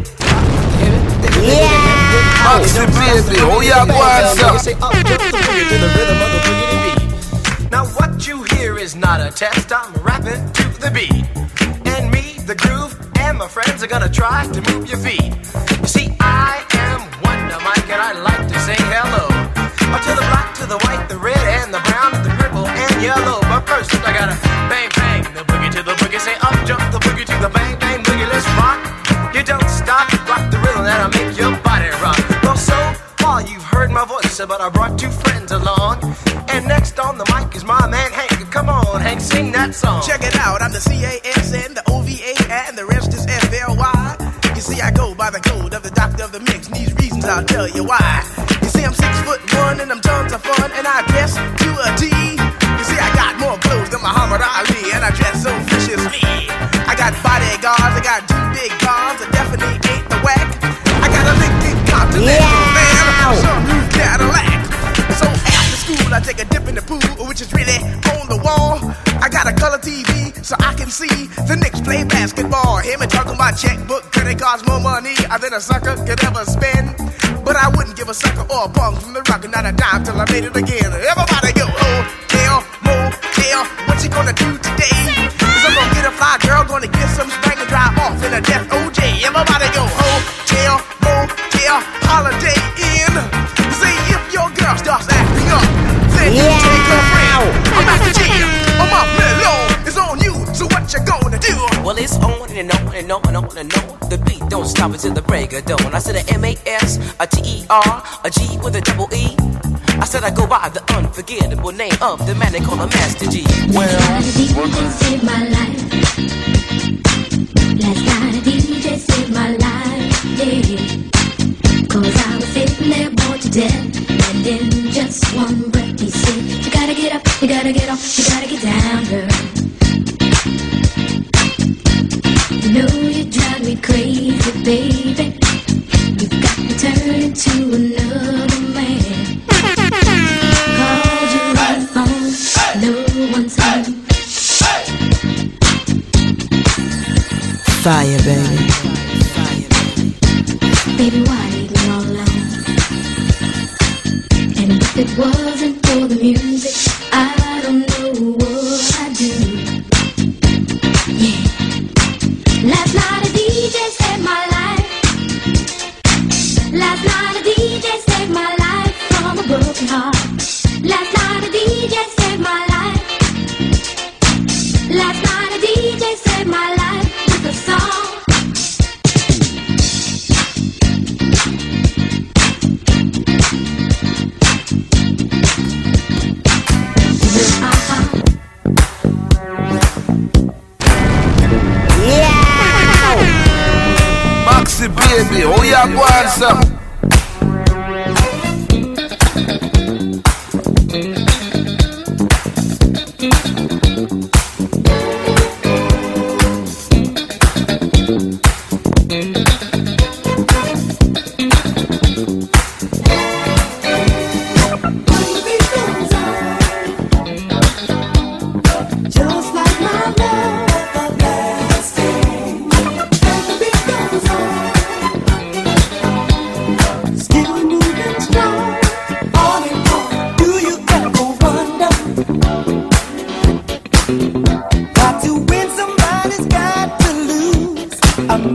[SPEAKER 8] Maxi baby, oh yeah, go on,
[SPEAKER 12] Say up, jump the boogie to the rhythm of the boogie beat. Now what you hear is not a test. I'm rapping to the beat, and me, the groove, and my friends are gonna try to move your feet. You see, I am Wonder Mike, and I like to say hello uh, to the black, to the white, the red, and the brown, the purple, and yellow. But first, I gotta bang bang the boogie to the boogie. Say up, jump the boogie to the bang bang boogie. Let's rock. You don't stop, rock the rhythm that'll make your body rock. Well, so far you've heard my voice, but I brought two friends along. And next on the mic is my man Hank. Come on, Hank, sing that song.
[SPEAKER 14] Check it out, I'm the C A S N, the O V A, and the rest is F L Y. You see, I go by the code of the doctor of the mix, and these reasons I'll tell you why. You see, I'm six foot one, and I'm tons of fun, and I dress to a T. You see, I got more clothes than Muhammad Ali, and I dress so viciously. I got bodyguards, I got two big guns, I definitely ain't the whack. I got a big, big continental man, some new Cadillac. So after school, I take a dip in the pool, which is really on the wall. I got a color T V, so I can see the Knicks play basketball. Him and talking my checkbook, credit cards more money than a sucker could ever spend. But I wouldn't give a sucker or a punk from the rock and not a dime till I made it again. Everybody go, hotel, motel, what you gonna do today? Cause I'm gonna get a fly girl, gonna get some spank and drive off in a death O J. Everybody go, hotel, motel, holiday inn. See if your girl starts acting up, then you yeah. take her friend. I'm at the gym, I'm up mellow, it's on you, so what you gonna do?
[SPEAKER 15] Well, it's on and on and on and on and on. The beat don't stop until the break of dawn. I said a M A S, a T E R, a G with a double E. I said I go by the unforgettable name of the man they call a Master G.
[SPEAKER 2] Well, last night a D J saved my life. Last night a D J saved my life, yeah. Cause I was sitting there bored to death, and in just one breath he said, you gotta get up, you gotta get off, you gotta get down, girl. You know you drive me crazy, baby. You've got me turning to another man. Called you on the phone, no one's home.
[SPEAKER 9] Fire, baby.
[SPEAKER 2] Baby, why leave me all alone? And if it wasn't for the music, I don't know what I'd do. Yeah. Last night a D J saved my life. Last night a D J saved my life from a broken heart. Last night a D J saved my life. Last night a D J saved my life with a song.
[SPEAKER 8] Maxi baby, oh yeah, go on, some.
[SPEAKER 12] Got to win, somebody's got to lose. I'm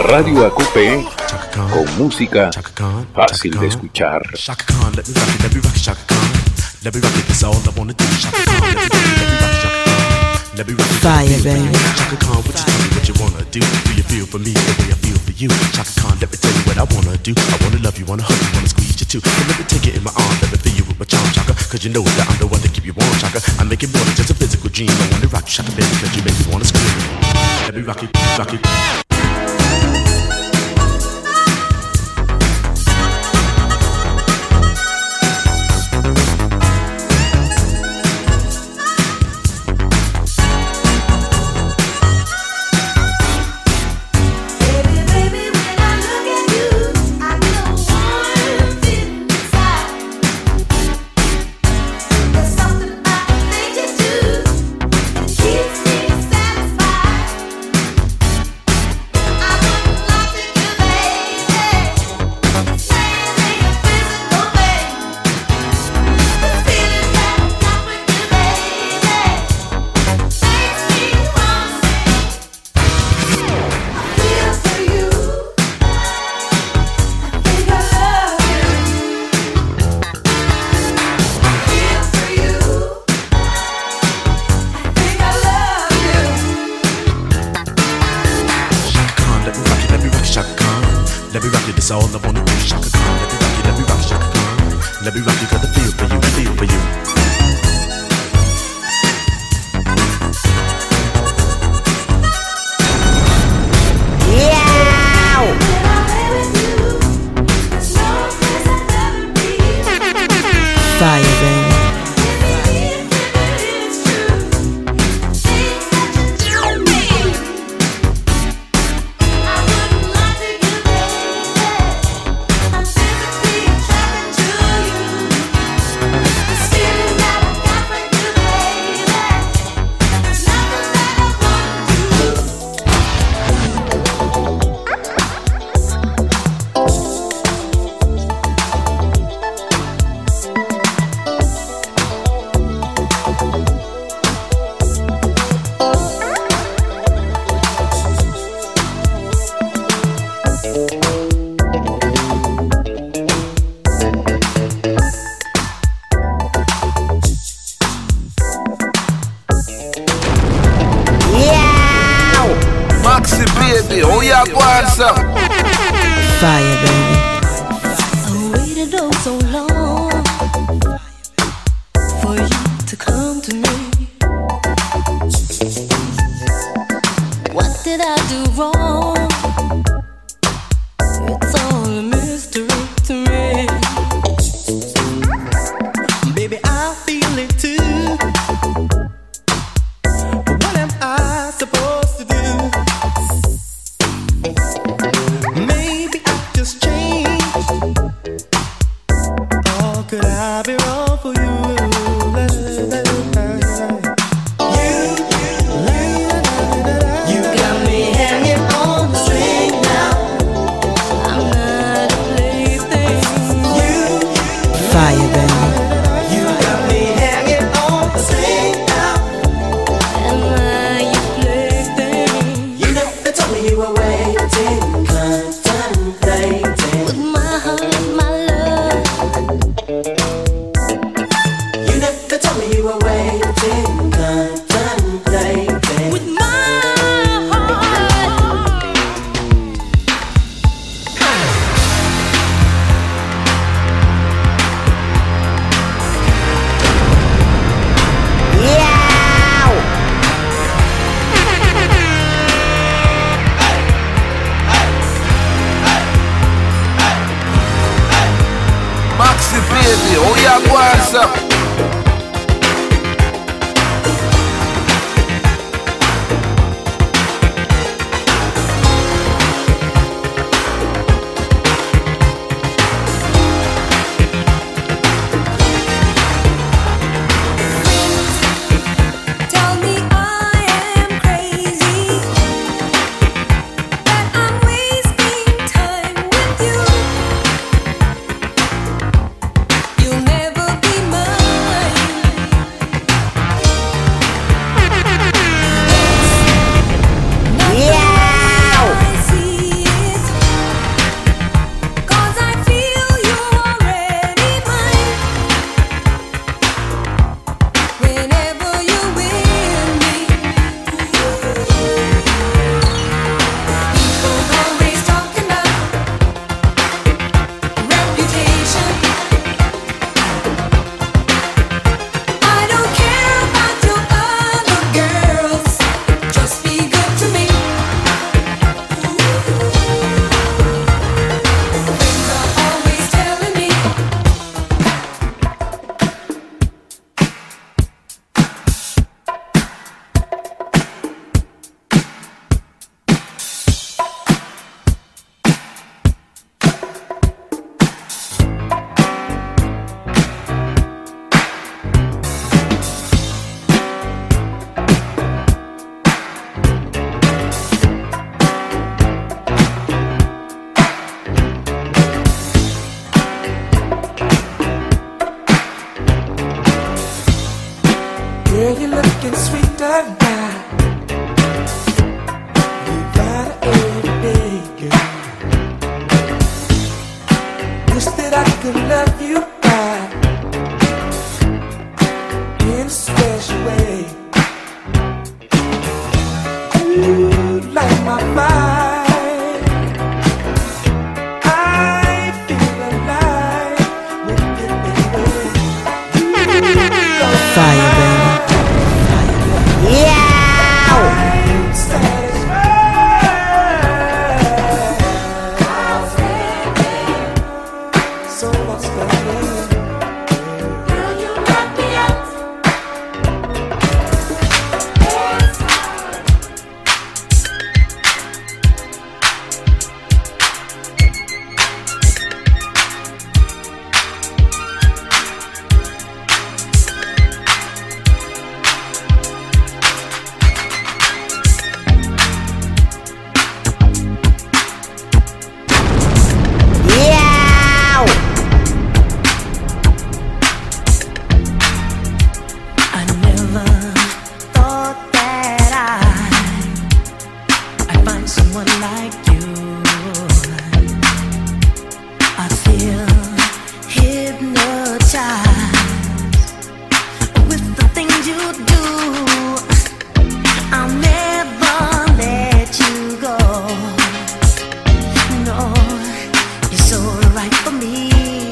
[SPEAKER 1] Radio A Q P con música fácil de escuchar.
[SPEAKER 3] Shaka Khan, let me rock it, let me rock it, Shaka Khan. Let me rock it, that's all I wanna do. Shaka Khan, let me rock it, let me rock it, Shaka Khan. Let me rock it,
[SPEAKER 9] Fire, baby.
[SPEAKER 3] Shaka Khan, what you tell me what you wanna do? Do you feel for me the way I feel for you? Shaka Khan, let me tell you what I wanna do. I wanna love you, wanna hug you, wanna squeeze you too. So let me take it in my arms, let me feel you with my charm, Shaka. Cause you know that I'm the one to keep you warm, Shaka. I make it more than just a physical dream. I wanna rock you, Shaka, baby, cause you make me wanna scream. Let me rock it, rock it. That's all I wanna do, Shaka Khan. Let me rock you, let me rock you, Shaka Khan. Let me rock you, cause I feel for you, I feel for you.
[SPEAKER 9] Fire, baby. Fire, baby.
[SPEAKER 2] I waited oh so long for you to come to me. What did I do wrong? It's all a mystery to me. Baby, I feel it too. But what am I supposed to do? Could I be wrong for you? You, you got me hanging on the string now. I'm not a plaything. You,
[SPEAKER 9] Fire, baby.
[SPEAKER 2] you got me hanging on the string now. Am I your plaything? You never told me you were waiting, contemplating. With my heart, my love. You never told me you were waiting, contemplating. With my heart.
[SPEAKER 9] Yeah!
[SPEAKER 8] Maxi baby, oh yeah, what's up?
[SPEAKER 10] Tell me I am crazy, that I'm wasting time with you. You'll never be mine.
[SPEAKER 12] wish that I could love you back in a special way. You light my fire. I feel alive with you, baby.
[SPEAKER 9] Fire, baby. Yeah!
[SPEAKER 12] I'm satisfied. So much better. Will you let me out?
[SPEAKER 6] I never thought that I I'd find someone like you. I feel hypnotized with the things you do. I'll never let you go. No, you're so right for me.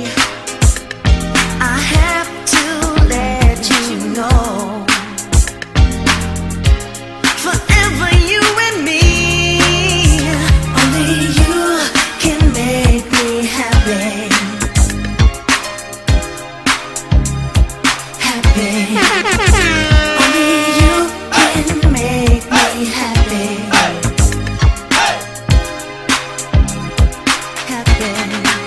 [SPEAKER 6] I have to let you know, forever you and me. Only you can make me happy, happy. Only you can make me happy, happy.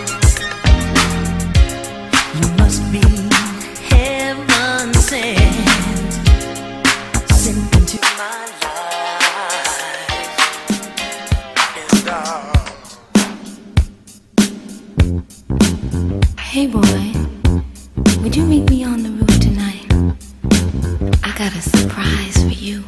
[SPEAKER 6] You must be heaven sent, sent into my life. Yes, God.
[SPEAKER 2] Hey boy, would you meet me on the roof tonight? I got a surprise for you.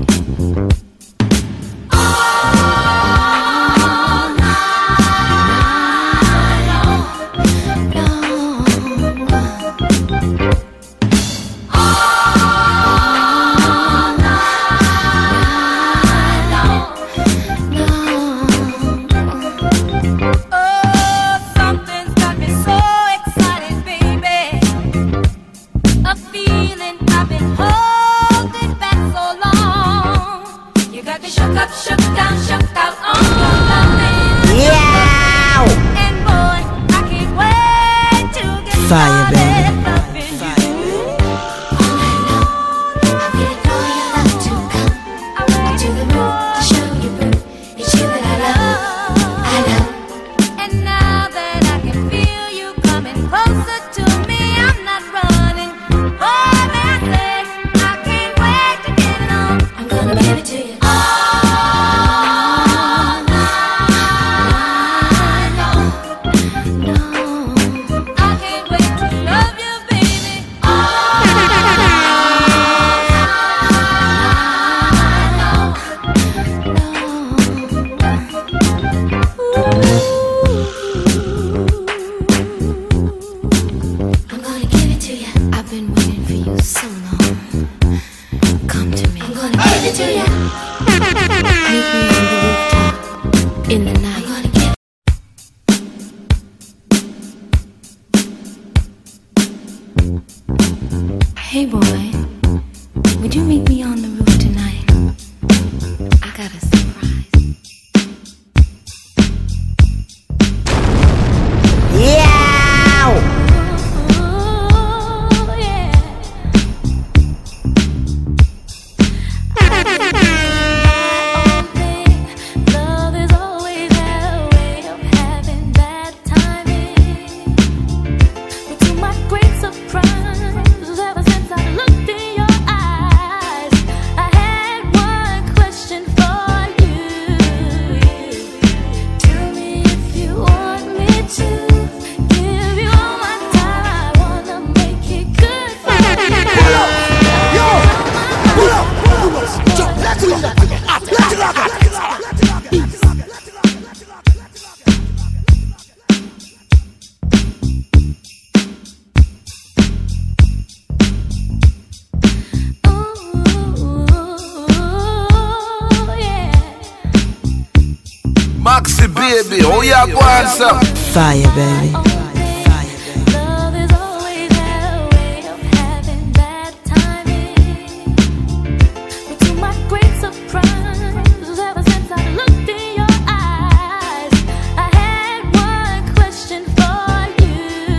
[SPEAKER 10] Oh, something's got me so excited, baby. A feeling I've been holding back so long. You got me shook up, shook down, shook out on your loving.
[SPEAKER 9] Yeah!
[SPEAKER 10] And boy, I can't wait to get
[SPEAKER 9] Fire,
[SPEAKER 10] started
[SPEAKER 9] baby.
[SPEAKER 10] loving you.
[SPEAKER 2] I'm waiting for your love to come up to the roof to show you proof. It's you that I love, I love.
[SPEAKER 10] And now that I can feel you coming closer to me, I'm not running. Oh, may I say, I can't wait to get it on.
[SPEAKER 2] I'm gonna give it to you.
[SPEAKER 10] All night long. I can't wait to love you, baby. All
[SPEAKER 2] I'm gonna give it to you. I've been waiting for you so long. Come to me. I'm gonna give it to you. Meet me on the rooftop in the night. I'm gonna give Hey boy, would you meet me on the roof tonight? I got a surprise.
[SPEAKER 9] Yeah!
[SPEAKER 10] oh, yeah. Love is always a way of having bad timing. But to my great surprise, ever since I looked in your eyes,
[SPEAKER 8] baby, oh yeah, go on some.
[SPEAKER 9] Fire, baby.
[SPEAKER 2] Love is always a way of having bad timing. But to my great surprise, ever since I looked in your eyes, I had one question for you.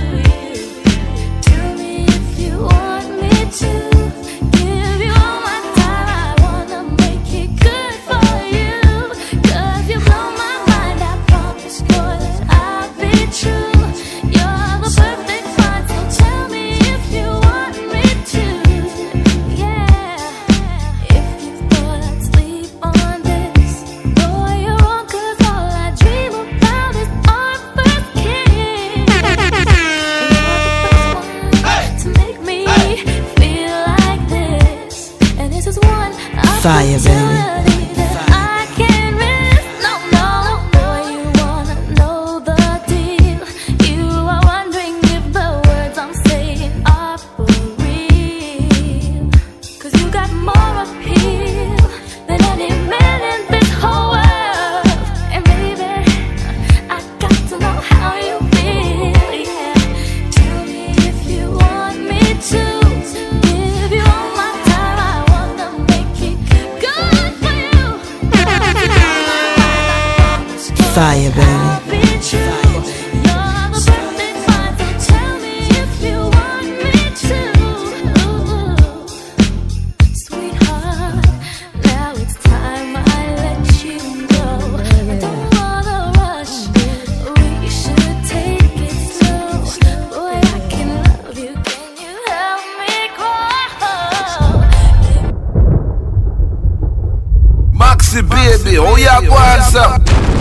[SPEAKER 2] Tell me if you want me to give you all my time. I wanna make it good for you. 'Cause you blow my mind, I promise you that I'll be true. You're the perfect find, so tell me if you want me to. Yeah, if you thought I'd sleep on this, boy, you're wrong. 'Cause all I dream about is our first kiss. You're the first one to make me feel like this, and this is one
[SPEAKER 9] Fire, baby.
[SPEAKER 2] I can't resist. No, no, boy, you wanna know the deal. You are wondering if the words I'm saying are for real. 'Cause you got more appeal than any man in this whole world. And baby, I got to know how you feel. Yeah, tell me if you want me to give you all my time. I wanna make it good for you.
[SPEAKER 9] Fire, baby.
[SPEAKER 2] I'll be true. You're the perfect find, so tell me if you want me to. Sweetheart, now it's time I let you go. I don't wanna rush, we should take it slow. Boy, I can love you, can you help me grow?
[SPEAKER 8] Maxi baby, oh yeah, go on some.